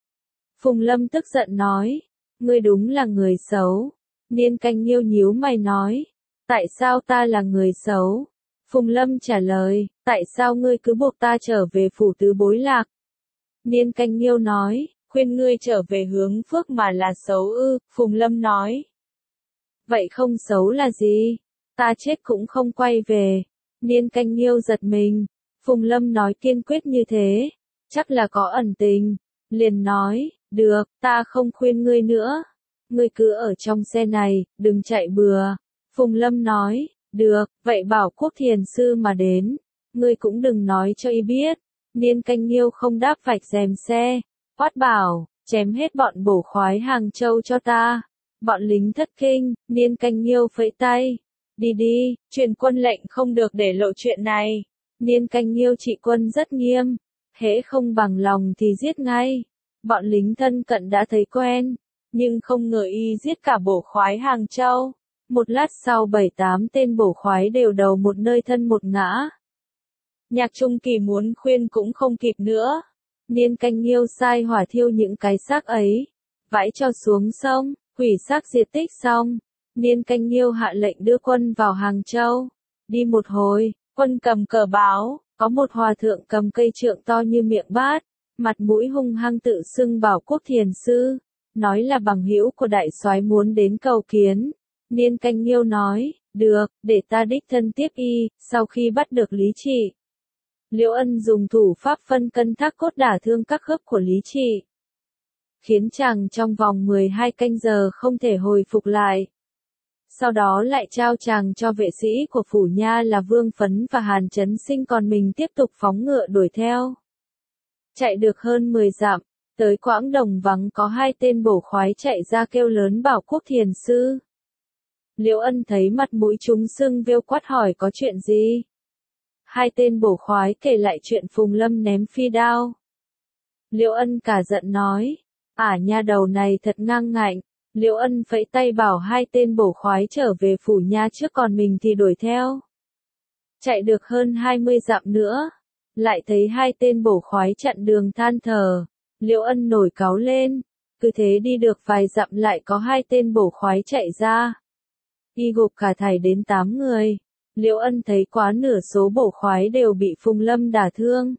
Phùng Lâm tức giận nói, ngươi đúng là người xấu. Niên Canh Nghiêu nhíu mày nói, tại sao ta là người xấu? Phùng Lâm trả lời, tại sao ngươi cứ buộc ta trở về phủ Từ Bối Lạc? Niên Canh Nghiêu nói, khuyên ngươi trở về hướng phước mà là xấu ư? Phùng Lâm nói, vậy không xấu là gì? Ta chết cũng không quay về. Niên Canh Nghiêu giật mình, Phùng Lâm nói kiên quyết như thế, chắc là có ẩn tình, liền nói, được, ta không khuyên ngươi nữa, ngươi cứ ở trong xe này, đừng chạy bừa. Phùng Lâm nói, được, vậy bảo Quốc Thiền Sư mà đến, ngươi cũng đừng nói cho y biết. Niên Canh Nghiêu không đáp vạch rèm xe, quát bảo, chém hết bọn bổ khoái Hàng Châu cho ta. Bọn lính thất kinh, Niên Canh Nghiêu phẩy tay, đi đi, truyền quân lệnh không được để lộ chuyện này. Niên Canh Nghiêu trị quân rất nghiêm, hễ không bằng lòng thì giết ngay. Bọn lính thân cận đã thấy quen, nhưng không ngờ y giết cả bổ khoái Hàng Châu. Một lát sau bảy tám tên bổ khoái đều đầu một nơi thân một ngã. Nhạc Trung Kỳ muốn khuyên cũng không kịp nữa. Niên Canh Nghiêu sai hỏa thiêu những cái xác ấy, vãi cho xuống sông, hủy xác diệt tích xong. Niên Canh Nghiêu hạ lệnh đưa quân vào Hàng Châu. Đi một hồi, quân cầm cờ báo, có một hòa thượng cầm cây trượng to như miệng bát, mặt mũi hung hăng tự xưng bảo Quốc Thiền Sư, nói là bằng hữu của đại soái muốn đến cầu kiến. Niên Canh Nghiêu nói, được, để ta đích thân tiếp y. Sau khi bắt được Lý Trị, Liễu Ân dùng thủ pháp phân cân thác cốt đả thương các khớp của Lý Trị, khiến chàng trong vòng mười hai canh giờ không thể hồi phục lại. Sau đó lại trao chàng cho vệ sĩ của phủ nha là Vương Phấn và Hàn Chấn Sinh, còn mình tiếp tục phóng ngựa đuổi theo. Chạy được hơn mười dặm, tới quãng đồng vắng có hai tên bổ khoái chạy ra kêu lớn bảo Quốc Thiền Sư. Liễu Ân thấy mặt mũi chúng sưng vêu quát hỏi có chuyện gì. Hai tên bổ khoái kể lại chuyện Phùng Lâm ném phi đao. Liễu Ân cả giận nói, ả nha đầu này thật ngang ngạnh. Liễu Ân vẫy tay bảo hai tên bổ khoái trở về phủ nha trước, còn mình thì đuổi theo. Chạy được hơn hai mươi dặm nữa, lại thấy hai tên bổ khoái chặn đường than thở. Liễu Ân nổi cáu lên, cứ thế đi được vài dặm lại có hai tên bổ khoái chạy ra. Y gục cả thảy đến tám người. Liễu Ân thấy quá nửa số bổ khoái đều bị Phùng Lâm đả thương.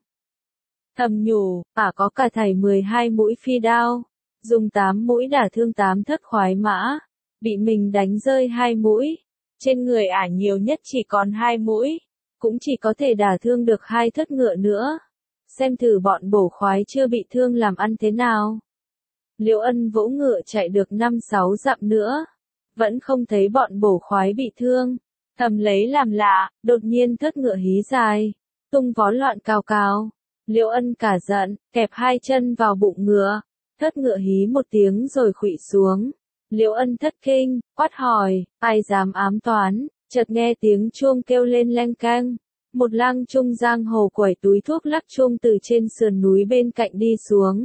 Thầm nhủ, ả có cả thảy mười hai mũi phi đao, dùng tám mũi đả thương tám thất khoái mã, bị mình đánh rơi hai mũi. Trên người ả nhiều nhất chỉ còn hai mũi, cũng chỉ có thể đả thương được hai thất ngựa nữa. Xem thử bọn bổ khoái chưa bị thương làm ăn thế nào. Liễu Ân vỗ ngựa chạy được năm sáu dặm nữa, vẫn không thấy bọn bổ khoái bị thương. Thầm lấy làm lạ, đột nhiên thất ngựa hí dài, tung vó loạn cào cào. Liễu Ân cả giận, kẹp hai chân vào bụng ngựa, thất ngựa hí một tiếng rồi khuỵu xuống. Liễu Ân thất kinh, quát hỏi, ai dám ám toán? Chợt nghe tiếng chuông kêu lên leng keng. Một lang trung giang hồ quẩy túi thuốc lắc chuông từ trên sườn núi bên cạnh đi xuống.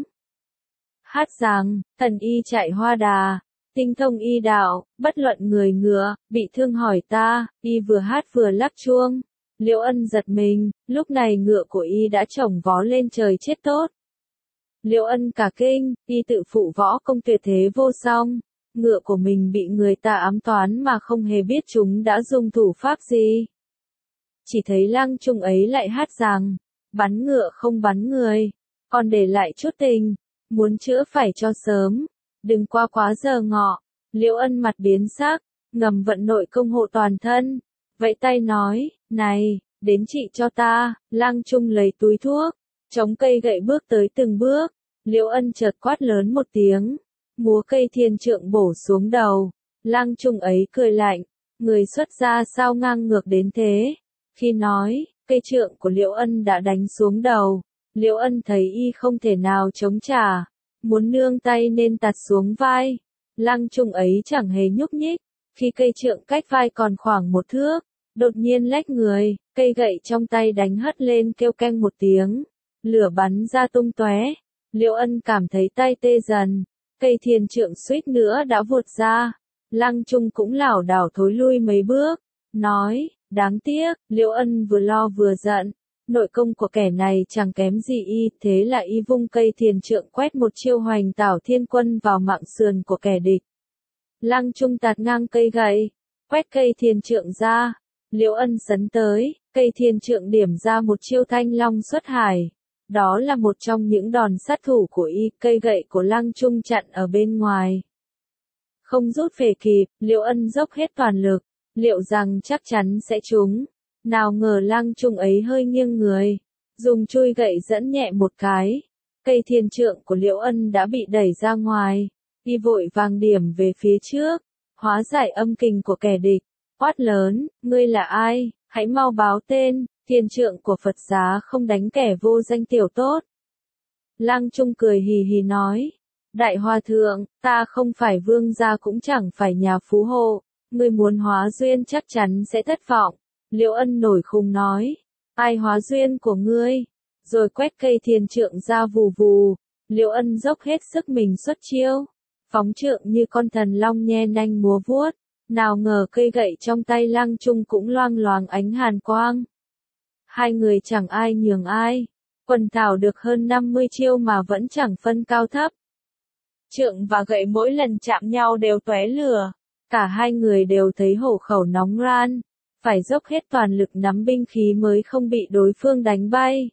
Hát rằng, thần y chạy hoa đà, tinh thông y đạo, bất luận người ngựa, bị thương hỏi ta. Y vừa hát vừa lắc chuông. Liễu Ân giật mình, lúc này ngựa của y đã chổng vó lên trời chết tốt. Liễu Ân cả kinh, y tự phụ võ công tuyệt thế vô song, ngựa của mình bị người ta ám toán mà không hề biết chúng đã dùng thủ pháp gì. Chỉ thấy lang trung ấy lại hát rằng, bắn ngựa không bắn người, còn để lại chút tình, muốn chữa phải cho sớm, đừng qua quá giờ ngọ. Liễu Ân mặt biến sắc, ngầm vận nội công hộ toàn thân, vẫy tay nói, này, đến trị cho ta. Lang trung lấy túi thuốc, chống cây gậy bước tới từng bước. Liễu Ân chợt quát lớn một tiếng, múa cây thiên trượng bổ xuống đầu. Lang trung ấy cười lạnh, người xuất gia sao ngang ngược đến thế. Khi nói, cây trượng của Liễu Ân đã đánh xuống đầu. Liễu Ân thấy y không thể nào chống trả, muốn nương tay nên tạt xuống vai. Lang trung ấy chẳng hề nhúc nhích, khi cây trượng cách vai còn khoảng một thước, Đột nhiên lách người, cây gậy trong tay đánh hất lên kêu keng một tiếng. Lửa bắn ra tung tóe. Liễu Ân cảm thấy tay tê dần. Cây thiền trượng suýt nữa đã vụt ra. Lăng Trung cũng lảo đảo thối lui mấy bước. Nói, đáng tiếc, Liễu Ân vừa lo vừa giận. Nội công của kẻ này chẳng kém gì y, thế là y vung cây thiền trượng quét một chiêu hoành tảo thiên quân vào mạng sườn của kẻ địch. Lăng Trung tạt ngang cây gậy, quét cây thiền trượng ra. Liễu Ân sấn tới, cây thiền trượng điểm ra một chiêu thanh long xuất hải. Đó là một trong những đòn sát thủ của y, cây gậy của Lăng Trung chặn ở bên ngoài. Không rút về kịp, Liễu Ân dốc hết toàn lực, liệu rằng chắc chắn sẽ trúng. Nào ngờ Lăng Trung ấy hơi nghiêng người, dùng chui gậy dẫn nhẹ một cái. Cây thiền trượng của Liễu Ân đã bị đẩy ra ngoài, y vội vàng điểm về phía trước, hóa giải âm kình của kẻ địch. Quát lớn, ngươi là ai, hãy mau báo tên, thiền trượng của Phật giá không đánh kẻ vô danh tiểu tốt. Lăng Trung cười hì hì nói, đại hòa thượng, ta không phải vương gia cũng chẳng phải nhà phú hộ, ngươi muốn hóa duyên chắc chắn sẽ thất vọng. Liễu Ân nổi khùng nói, ai hóa duyên của ngươi, rồi quét cây thiền trượng ra vù vù. Liễu Ân dốc hết sức mình xuất chiêu, phóng trượng như con thần long nhe nanh múa vuốt. Nào ngờ cây gậy trong tay Lăng Trung cũng loang loáng ánh hàn quang. Hai người chẳng ai nhường ai, quần thảo được hơn năm mươi chiêu mà vẫn chẳng phân cao thấp. Trượng và gậy mỗi lần chạm nhau đều tóe lửa, cả hai người đều thấy hổ khẩu nóng ran, phải dốc hết toàn lực nắm binh khí mới không bị đối phương đánh bay.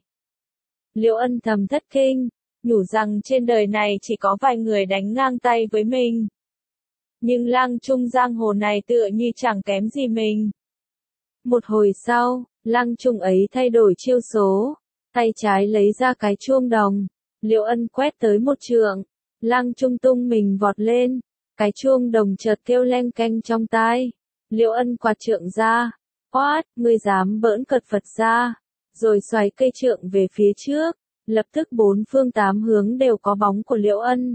Liễu Ân thầm thất kinh, nhủ rằng trên đời này chỉ có vài người đánh ngang tay với mình. Nhưng Lăng Trung giang hồ này tựa như chẳng kém gì mình. Một hồi sau, Lăng Trung ấy thay đổi chiêu số, tay trái lấy ra cái chuông đồng, Liễu Ân quét tới một trượng, Lăng Trung tung mình vọt lên, cái chuông đồng chợt kêu leng keng trong tai. Liễu Ân quạt trượng ra, quát, ngươi dám bỡn cợt Phật ra, rồi xoay cây trượng về phía trước, lập tức bốn phương tám hướng đều có bóng của Liễu Ân.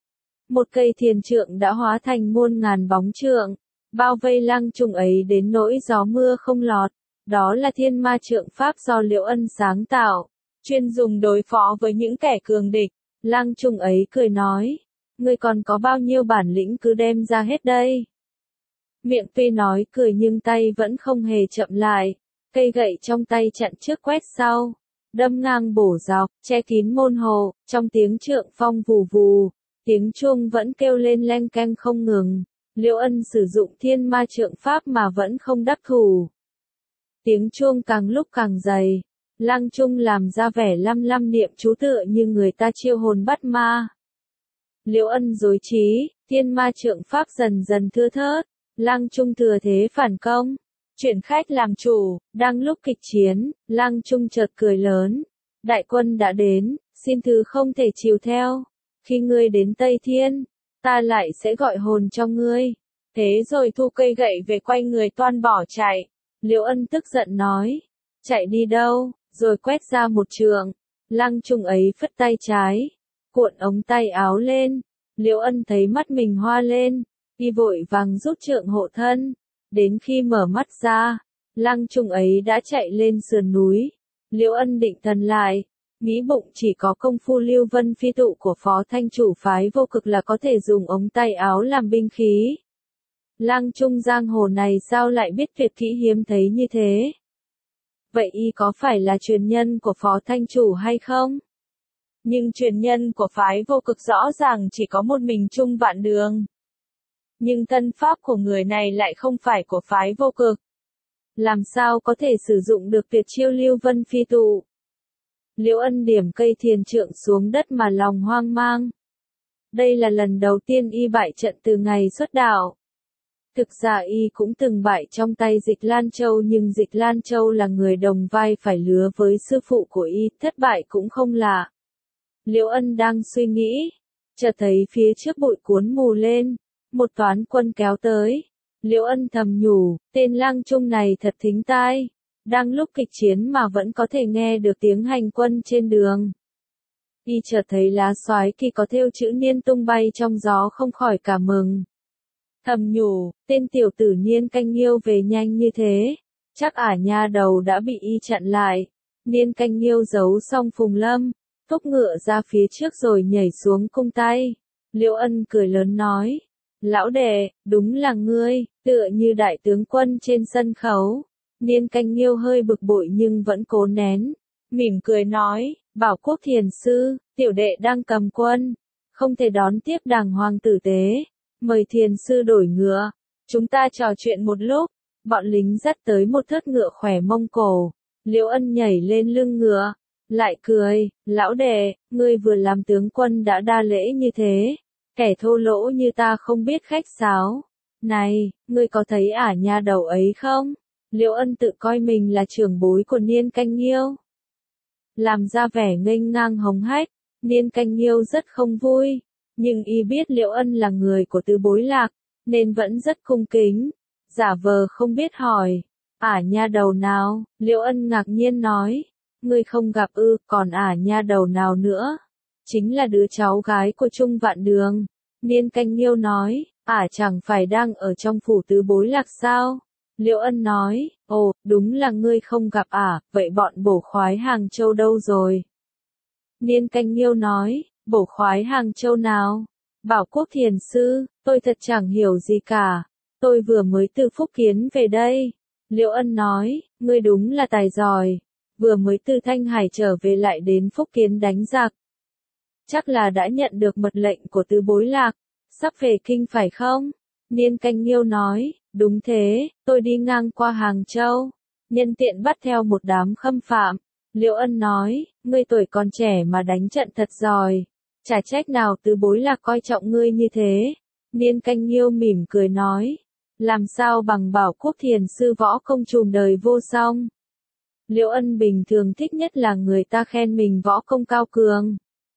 Một cây thiền trượng đã hóa thành muôn ngàn bóng trượng, bao vây Lăng Trung ấy đến nỗi gió mưa không lọt. Đó là thiên ma trượng pháp do Liễu Ân sáng tạo, chuyên dùng đối phó với những kẻ cường địch. Lăng Trung ấy cười nói, ngươi còn có bao nhiêu bản lĩnh cứ đem ra hết đây. Miệng tuy nói cười nhưng tay vẫn không hề chậm lại, cây gậy trong tay chặn trước quét sau, đâm ngang bổ dọc, che kín môn hộ, trong tiếng trượng phong vù vù, tiếng chuông vẫn kêu lên leng keng không ngừng. Liễu Ân sử dụng thiên ma trượng pháp mà vẫn không đắc thủ. Tiếng chuông càng lúc càng dày, Lăng Trung làm ra vẻ lăm lăm niệm chú tựa như người ta chiêu hồn bắt ma. Liễu Ân rối trí, thiên ma trượng pháp dần dần thưa thớt, Lăng Trung thừa thế phản công, chuyển khách làm chủ. Đang lúc kịch chiến, Lăng Trung chợt cười lớn, đại quân đã đến, xin thứ không thể chiều theo, khi ngươi đến Tây Thiên, ta lại sẽ gọi hồn cho ngươi. Thế rồi thu cây gậy về quay người toan bỏ chạy. Liễu Ân tức giận nói, chạy đi đâu, rồi quét ra một trường. Lăng Trung ấy phất tay trái, cuộn ống tay áo lên. Liễu Ân thấy mắt mình hoa lên, y vội vàng rút trượng hộ thân. Đến khi mở mắt ra, Lăng Trung ấy đã chạy lên sườn núi. Liễu Ân định thần lại, nghĩ bụng chỉ có công phu Lưu Vân Phi tụ của phó thanh chủ phái Vô Cực là có thể dùng ống tay áo làm binh khí. Lăng Trung giang hồ này sao lại biết tuyệt kỹ hiếm thấy như thế? Vậy y có phải là truyền nhân của phó thanh chủ hay không? Nhưng truyền nhân của phái Vô Cực rõ ràng chỉ có một mình Trung Vạn Đường. Nhưng thân pháp của người này lại không phải của phái Vô Cực. Làm sao có thể sử dụng được tuyệt chiêu Lưu Vân Phi tụ? Liễu Ân điểm cây thiền trượng xuống đất mà lòng hoang mang. Đây là lần đầu tiên y bại trận từ ngày xuất đạo. Thực ra y cũng từng bại trong tay Dịch Lan Châu, nhưng Dịch Lan Châu là người đồng vai phải lứa với sư phụ của y, thất bại cũng không lạ. Liễu Ân đang suy nghĩ, chợt thấy phía trước bụi cuốn mù lên, một toán quân kéo tới. Liễu Ân thầm nhủ, tên Lăng Trung này thật thính tai, đang lúc kịch chiến mà vẫn có thể nghe được tiếng hành quân trên đường. Y chợt thấy lá xoái kỳ có thêu chữ Niên tung bay trong gió không khỏi cả mừng. Thầm nhủ, tên tiểu tử Niên canh yêu về nhanh như thế, chắc ả nha đầu đã bị y chặn lại. Niên Canh Nghiêu giấu xong Phùng Lâm, thúc ngựa ra phía trước rồi nhảy xuống cung tay. Liễu Ân cười lớn nói, lão đệ, đúng là ngươi, tựa như đại tướng quân trên sân khấu. Niên Canh Nghiêu hơi bực bội nhưng vẫn cố nén, mỉm cười nói, Bảo Quốc thiền sư, tiểu đệ đang cầm quân, không thể đón tiếp đàng hoàng tử tế, mời thiền sư đổi ngựa, chúng ta trò chuyện một lúc. Bọn lính dắt tới một thớt ngựa khỏe Mông Cổ, Liễu Ân nhảy lên lưng ngựa, lại cười, lão đệ, ngươi vừa làm tướng quân đã đa lễ như thế, kẻ thô lỗ như ta không biết khách sáo. Này, ngươi có thấy ả nha đầu ấy không? Liễu Ân tự coi mình là trưởng bối của Niên Canh Nghiêu, làm ra vẻ nghênh ngang hống hách. Niên Canh Nghiêu rất không vui, nhưng y biết Liễu Ân là người của Tứ Bối Lạc, nên vẫn rất cung kính, giả vờ không biết hỏi, ả nha đầu nào? Liễu Ân ngạc nhiên nói, ngươi không gặp ư? Còn ả nha đầu nào nữa? Chính là đứa cháu gái của Trung Vạn Đường. Niên Canh Nghiêu nói, ả chẳng phải đang ở trong phủ Tứ Bối Lạc sao? Liễu Ân nói, ồ, đúng là ngươi không gặp ả, vậy bọn bổ khoái Hàng Châu đâu rồi? Niên Canh Nghiêu nói, bổ khoái Hàng Châu nào? Bảo Quốc thiền sư, tôi thật chẳng hiểu gì cả, tôi vừa mới từ Phúc Kiến về đây. Liễu Ân nói, ngươi đúng là tài giỏi, vừa mới từ Thanh Hải trở về lại đến Phúc Kiến đánh giặc. Chắc là đã nhận được mật lệnh của Tứ Bối Lạc, sắp về kinh phải không? Niên Canh Nghiêu nói, đúng thế, tôi đi ngang qua Hàng Châu, nhân tiện bắt theo một đám khâm phạm. Liễu Ân nói, ngươi tuổi còn trẻ mà đánh trận thật giỏi, chả trách nào Tứ Bối Lạc coi trọng ngươi như thế. Niên Canh Nghiêu mỉm cười nói, làm sao bằng Bảo Quốc thiền sư võ công trùm đời vô song. Liễu Ân bình thường thích nhất là người ta khen mình võ công cao cường.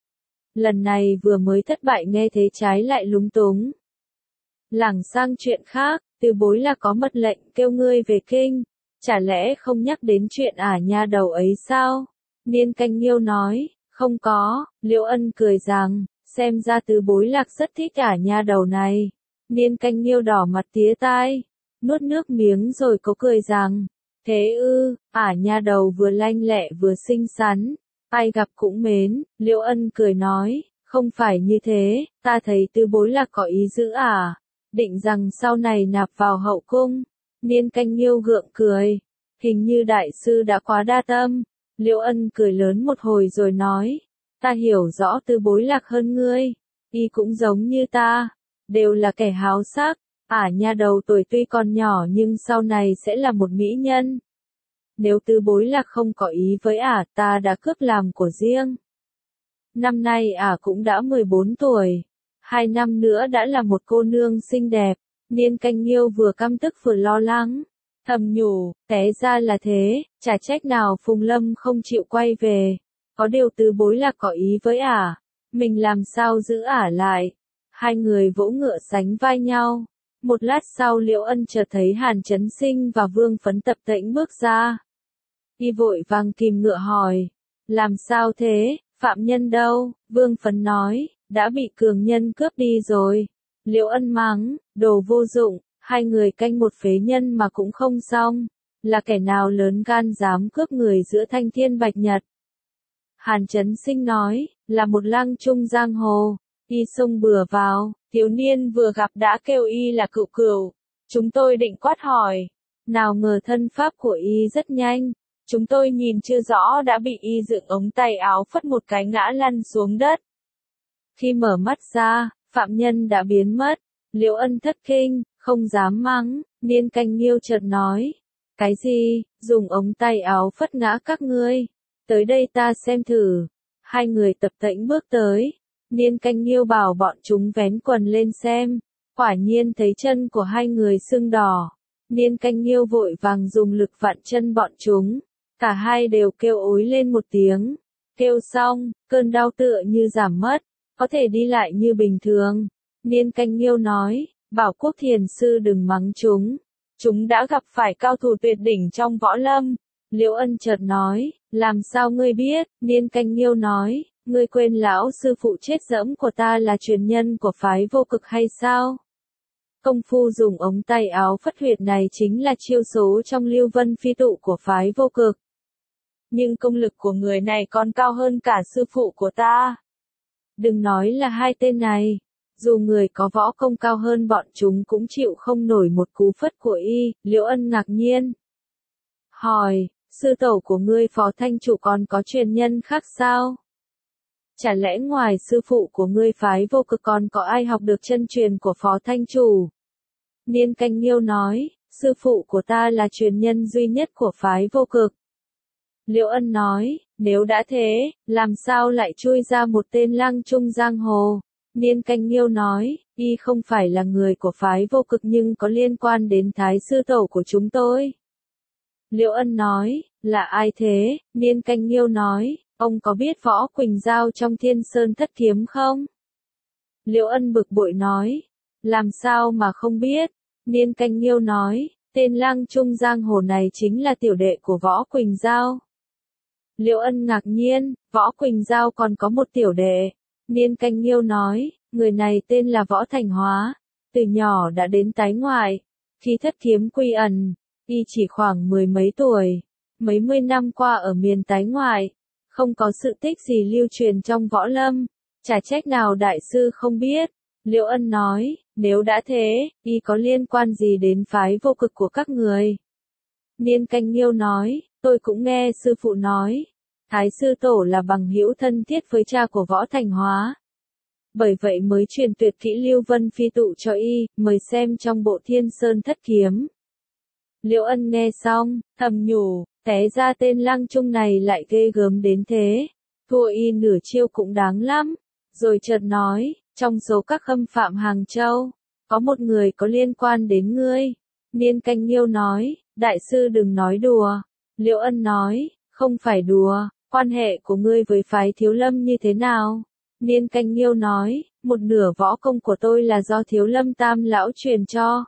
Lần này vừa mới thất bại nghe thế trái lại lúng túng. Lảng sang chuyện khác, Tứ Bối Lạc có mật lệnh kêu ngươi về kinh, chả lẽ không nhắc đến chuyện ả nha đầu ấy sao? Niên Canh Nghiêu nói, không có. Liễu Ân cười rằng, xem ra Tứ Bối Lạc rất thích ả nha đầu này. Niên Canh Nghiêu đỏ mặt tía tai, nuốt nước miếng rồi có cười rằng, thế ư, ả nha đầu vừa lanh lẹ vừa xinh xắn, ai gặp cũng mến. Liễu Ân cười nói, không phải như thế, ta thấy Tứ Bối Lạc có ý giữ ả, định rằng sau này nạp vào hậu cung. Niên Canh Nghiêu gượng cười, hình như đại sư đã quá đa tâm. Liễu Ân cười lớn một hồi rồi nói, ta hiểu rõ Tứ Bối Lạc hơn ngươi, y cũng giống như ta, đều là kẻ háo sắc, ả nha đầu tuổi tuy còn nhỏ nhưng sau này sẽ là một mỹ nhân. Nếu Tứ Bối Lạc không có ý với ả, ta đã cướp làm của riêng. Năm nay ả cũng đã mười bốn tuổi, hai năm nữa đã là một cô nương xinh đẹp. Niên Canh Nghiêu vừa căm tức vừa lo lắng, thầm nhủ, té ra là thế, chả trách nào Phùng Lâm không chịu quay về, có điều Tứ Bối Lạc có ý với ả, mình làm sao giữ ả lại. Hai người vỗ ngựa sánh vai nhau. Một lát sau Liễu Ân chợt thấy Hàn Chấn Sinh và Vương Phấn Tập Tễnh bước ra. Y vội vàng kìm ngựa hỏi, làm sao thế, phạm nhân đâu? Vương Phấn nói, đã bị cường nhân cướp đi rồi. Liễu Ân mắng, đồ vô dụng, hai người canh một phế nhân mà cũng không xong, là kẻ nào lớn gan dám cướp người giữa thanh thiên bạch nhật? Hàn Chấn Sinh nói, là một lang trung giang hồ, y xông bừa vào, thiếu niên vừa gặp đã kêu y là cựu cửu. Chúng tôi định quát hỏi, nào ngờ thân pháp của y rất nhanh, chúng tôi nhìn chưa rõ đã bị y dựng ống tay áo phất một cái ngã lăn xuống đất. Khi mở mắt ra, phạm nhân đã biến mất. Liễu Ân thất kinh, không dám mắng. Niên Canh Nghiêu chợt nói, cái gì, dùng ống tay áo phất ngã các ngươi, tới đây ta xem thử. Hai người Tập Tễnh bước tới, Niên Canh Nghiêu bảo bọn chúng vén quần lên xem, quả nhiên thấy chân của hai người sưng đỏ. Niên Canh Nghiêu vội vàng dùng lực vặn chân bọn chúng, cả hai đều kêu ối lên một tiếng. Kêu xong, cơn đau tựa như giảm mất, có thể đi lại như bình thường. Niên Canh Nghiêu nói, Bảo Quốc thiền sư đừng mắng chúng, chúng đã gặp phải cao thủ tuyệt đỉnh trong võ lâm. Liễu Ân chợt nói, làm sao ngươi biết? Niên Canh Nghiêu nói, ngươi quên lão sư phụ chết dẫm của ta là truyền nhân của phái Vô Cực hay sao? Công phu dùng ống tay áo phất huyệt này chính là chiêu số trong Lưu Vân Phi tụ của phái Vô Cực. Nhưng công lực của người này còn cao hơn cả sư phụ của ta. Đừng nói là hai tên này, dù người có võ công cao hơn bọn chúng cũng chịu không nổi một cú phất của y. Liễu Ân ngạc nhiên hỏi, sư tổ của ngươi Phó Thanh Chủ còn có truyền nhân khác sao? Chả lẽ ngoài sư phụ của ngươi phái Vô Cực còn có ai học được chân truyền của Phó Thanh Chủ? Niên Canh Nghiêu nói, sư phụ của ta là truyền nhân duy nhất của phái Vô Cực. Liễu Ân nói, nếu đã thế, làm sao lại chui ra một tên lang trung giang hồ? Niên Canh Nghiêu nói, y không phải là người của phái Vô Cực nhưng có liên quan đến thái sư tổ của chúng tôi. Liễu Ân nói, là ai thế? Niên Canh Nghiêu nói, ông có biết Võ Quỳnh Giao trong Thiên Sơn Thất Kiếm không? Liễu Ân bực bội nói, làm sao mà không biết? Niên Canh Nghiêu nói, tên lang trung giang hồ này chính là tiểu đệ của Võ Quỳnh Giao. Liễu Ân ngạc nhiên, Võ Quỳnh Giao còn có một tiểu đệ. Niên Canh Nghiêu nói, người này tên là Võ Thành Hóa, từ nhỏ đã đến tái ngoại. Khi thất kiếm quy ẩn, y chỉ khoảng mười mấy tuổi, mấy mươi năm qua ở miền tái ngoại, không có sự tích gì lưu truyền trong võ lâm, chả trách nào đại sư không biết. Liễu Ân nói, nếu đã thế, y có liên quan gì đến phái Vô Cực của các người? Niên Canh Nghiêu nói, tôi cũng nghe sư phụ nói, thái sư tổ là bằng hữu thân thiết với cha của Võ Thành Hóa. Bởi vậy mới truyền tuyệt kỹ Lưu Vân Phi tụ cho y, mời xem trong bộ Thiên Sơn Thất Kiếm. Liễu Ân nghe xong, thầm nhủ, té ra tên lang trung này lại ghê gớm đến thế, thua y nửa chiêu cũng đáng lắm. Rồi chợt nói, trong số các khâm phạm Hàng Châu, có một người có liên quan đến ngươi. Niên Canh Nghiêu nói, đại sư đừng nói đùa. Liễu Ân nói, không phải đùa, quan hệ của ngươi với phái Thiếu Lâm như thế nào? Niên Canh Nghiêu nói, một nửa võ công của tôi là do Thiếu Lâm Tam lão truyền cho.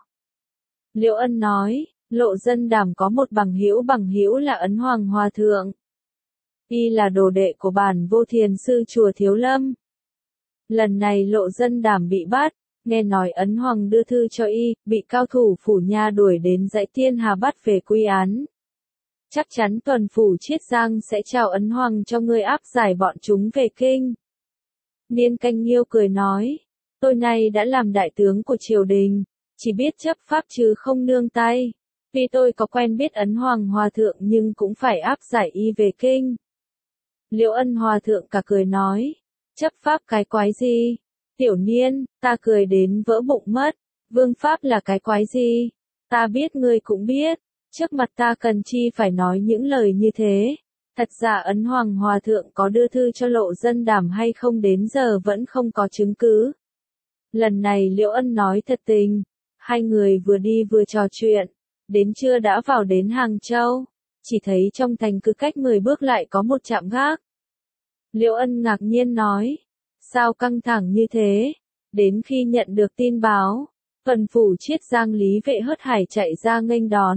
Liễu Ân nói, Lộ Dân Đàm có một bằng hữu bằng hữu là Ấn Hoàng Hòa Thượng. Y là đồ đệ của bản Vô Thiền sư chùa Thiếu Lâm. Lần này Lộ Dân Đàm bị bắt, nghe nói Ấn Hoàng đưa thư cho y, bị cao thủ Phủ Nha đuổi đến dãy Thiên Hà bắt về quy án. Chắc chắn tuần phủ Chiết Giang sẽ chào Ấn Hoàng cho ngươi áp giải bọn chúng về kinh. Niên Canh Nghiêu cười nói, tôi nay đã làm đại tướng của triều đình, chỉ biết chấp pháp chứ không nương tay. Tuy tôi có quen biết Ấn Hoàng Hòa Thượng nhưng cũng phải áp giải y về kinh. Liễu Ân Hòa Thượng cả cười nói, chấp pháp cái quái gì? Tiểu Niên, ta cười đến vỡ bụng mất, vương pháp là cái quái gì? Ta biết ngươi cũng biết, trước mặt ta cần chi phải nói những lời như thế. Thật ra Ấn Hoàng Hòa Thượng có đưa thư cho Lộ Dân Đàm hay không đến giờ vẫn không có chứng cứ. Lần này Liễu Ân nói thật tình, hai người vừa đi vừa trò chuyện, đến trưa đã vào đến Hàng Châu, chỉ thấy trong thành cứ cách mười bước lại có một trạm gác. Liễu Ân ngạc nhiên nói, sao căng thẳng như thế? Đến khi nhận được tin báo, tuần phủ Chiết Giang Lý Vệ hớt hải chạy ra nghênh đón.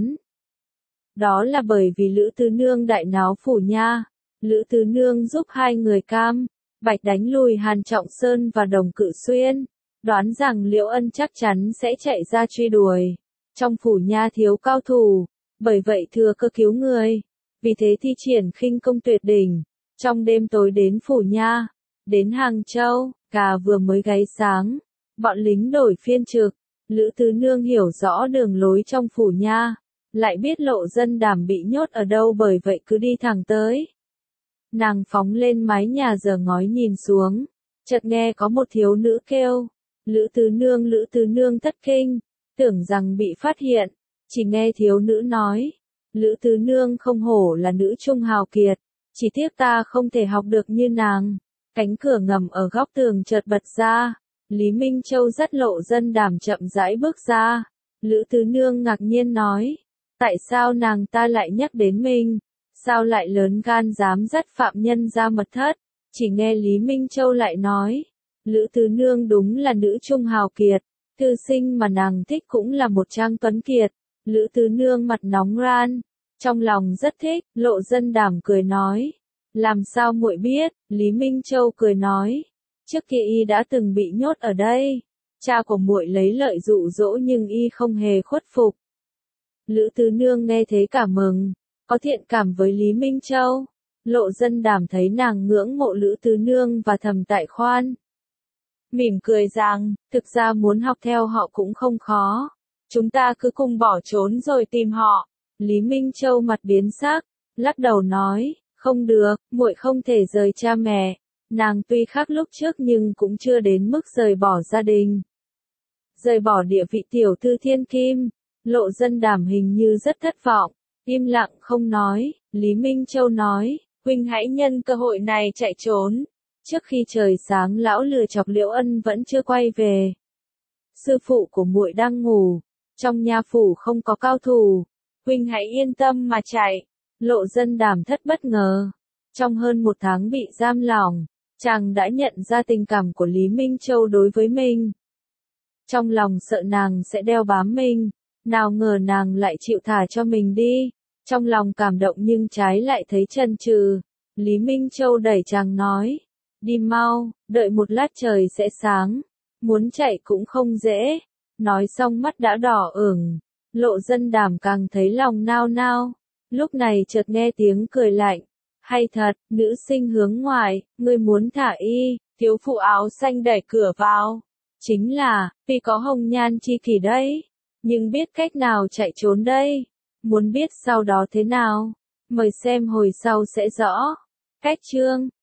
Đó là bởi vì Lữ Tứ Nương đại náo Phủ Nha, Lữ Tứ Nương giúp hai người Cam, Bạch đánh lùi Hàn Trọng Sơn và Đồng Cự Xuyên, đoán rằng Liễu Ân chắc chắn sẽ chạy ra truy đuổi. Trong Phủ Nha thiếu cao thủ, bởi vậy thừa cơ cứu người, vì thế thi triển khinh công tuyệt đỉnh, trong đêm tối đến Phủ Nha, đến Hàng Châu, gà vừa mới gáy sáng, bọn lính đổi phiên trực, Lữ Tứ Nương hiểu rõ đường lối trong Phủ Nha, lại biết Lộ Dân Đàm bị nhốt ở đâu bởi vậy cứ đi thẳng tới. Nàng phóng lên mái nhà giờ ngói nhìn xuống, chợt nghe có một thiếu nữ kêu, Lữ Tứ Nương Lữ Tứ Nương thất kinh, tưởng rằng bị phát hiện, chỉ nghe thiếu nữ nói, Lữ Tứ Nương không hổ là nữ trung hào kiệt, chỉ tiếc ta không thể học được như nàng. Cánh cửa ngầm ở góc tường chợt bật ra, Lý Minh Châu dắt Lộ Dân Đàm chậm rãi bước ra, Lữ Tứ Nương ngạc nhiên nói, tại sao nàng ta lại nhắc đến mình, sao lại lớn gan dám dắt phạm nhân ra mật thất, chỉ nghe Lý Minh Châu lại nói, Lữ Tứ Nương đúng là nữ trung hào kiệt, thư sinh mà nàng thích cũng là một trang tuấn kiệt. Lữ Tứ Nương mặt nóng ran, trong lòng rất thích. Lộ Dân Đàm cười nói, làm sao muội biết? Lý Minh Châu cười nói, trước kia y đã từng bị nhốt ở đây, Cha của muội lấy lợi dụ dỗ nhưng y không hề khuất phục. Lữ Tứ Nương nghe thế cảm mừng, có thiện cảm với Lý Minh Châu. Lộ Dân Đàm thấy nàng ngưỡng mộ Lữ Tứ Nương và thầm tại khoan. Mỉm cười rằng, thực ra muốn học theo họ cũng không khó. Chúng ta cứ cùng bỏ trốn rồi tìm họ. Lý Minh Châu mặt biến sắc, lắc đầu nói, không được, muội không thể rời cha mẹ. Nàng tuy khác lúc trước nhưng cũng chưa đến mức rời bỏ gia đình. Rời bỏ địa vị tiểu thư thiên kim. Lộ Dân Đàm hình như rất thất vọng, im lặng không nói. Lý Minh Châu nói, huynh hãy nhân cơ hội này chạy trốn. Trước khi trời sáng lão lừa chọc Liễu Ân vẫn chưa quay về. Sư phụ của muội đang ngủ, trong nha phủ không có cao thủ, huynh hãy yên tâm mà chạy. Lộ Dân Đàm thất bất ngờ, trong hơn một tháng bị giam lỏng, chàng đã nhận ra tình cảm của Lý Minh Châu đối với mình. Trong lòng sợ nàng sẽ đeo bám mình, nào ngờ nàng lại chịu thả cho mình đi. Trong lòng cảm động nhưng trái lại thấy chần chừ. Lý Minh Châu đẩy chàng nói, đi mau, đợi một lát trời sẽ sáng, muốn chạy cũng không dễ. Nói xong mắt đã đỏ ửng, Lộ Dân Đàm càng thấy lòng nao nao. Lúc này chợt nghe tiếng cười lạnh, hay thật, nữ sinh hướng ngoại, ngươi muốn thả y. Thiếu phụ áo xanh đẩy cửa vào, chính là, vì có hồng nhan chi kỷ đấy, nhưng biết cách nào chạy trốn đây. Muốn biết sau đó thế nào, mời xem hồi sau sẽ rõ. Cách chương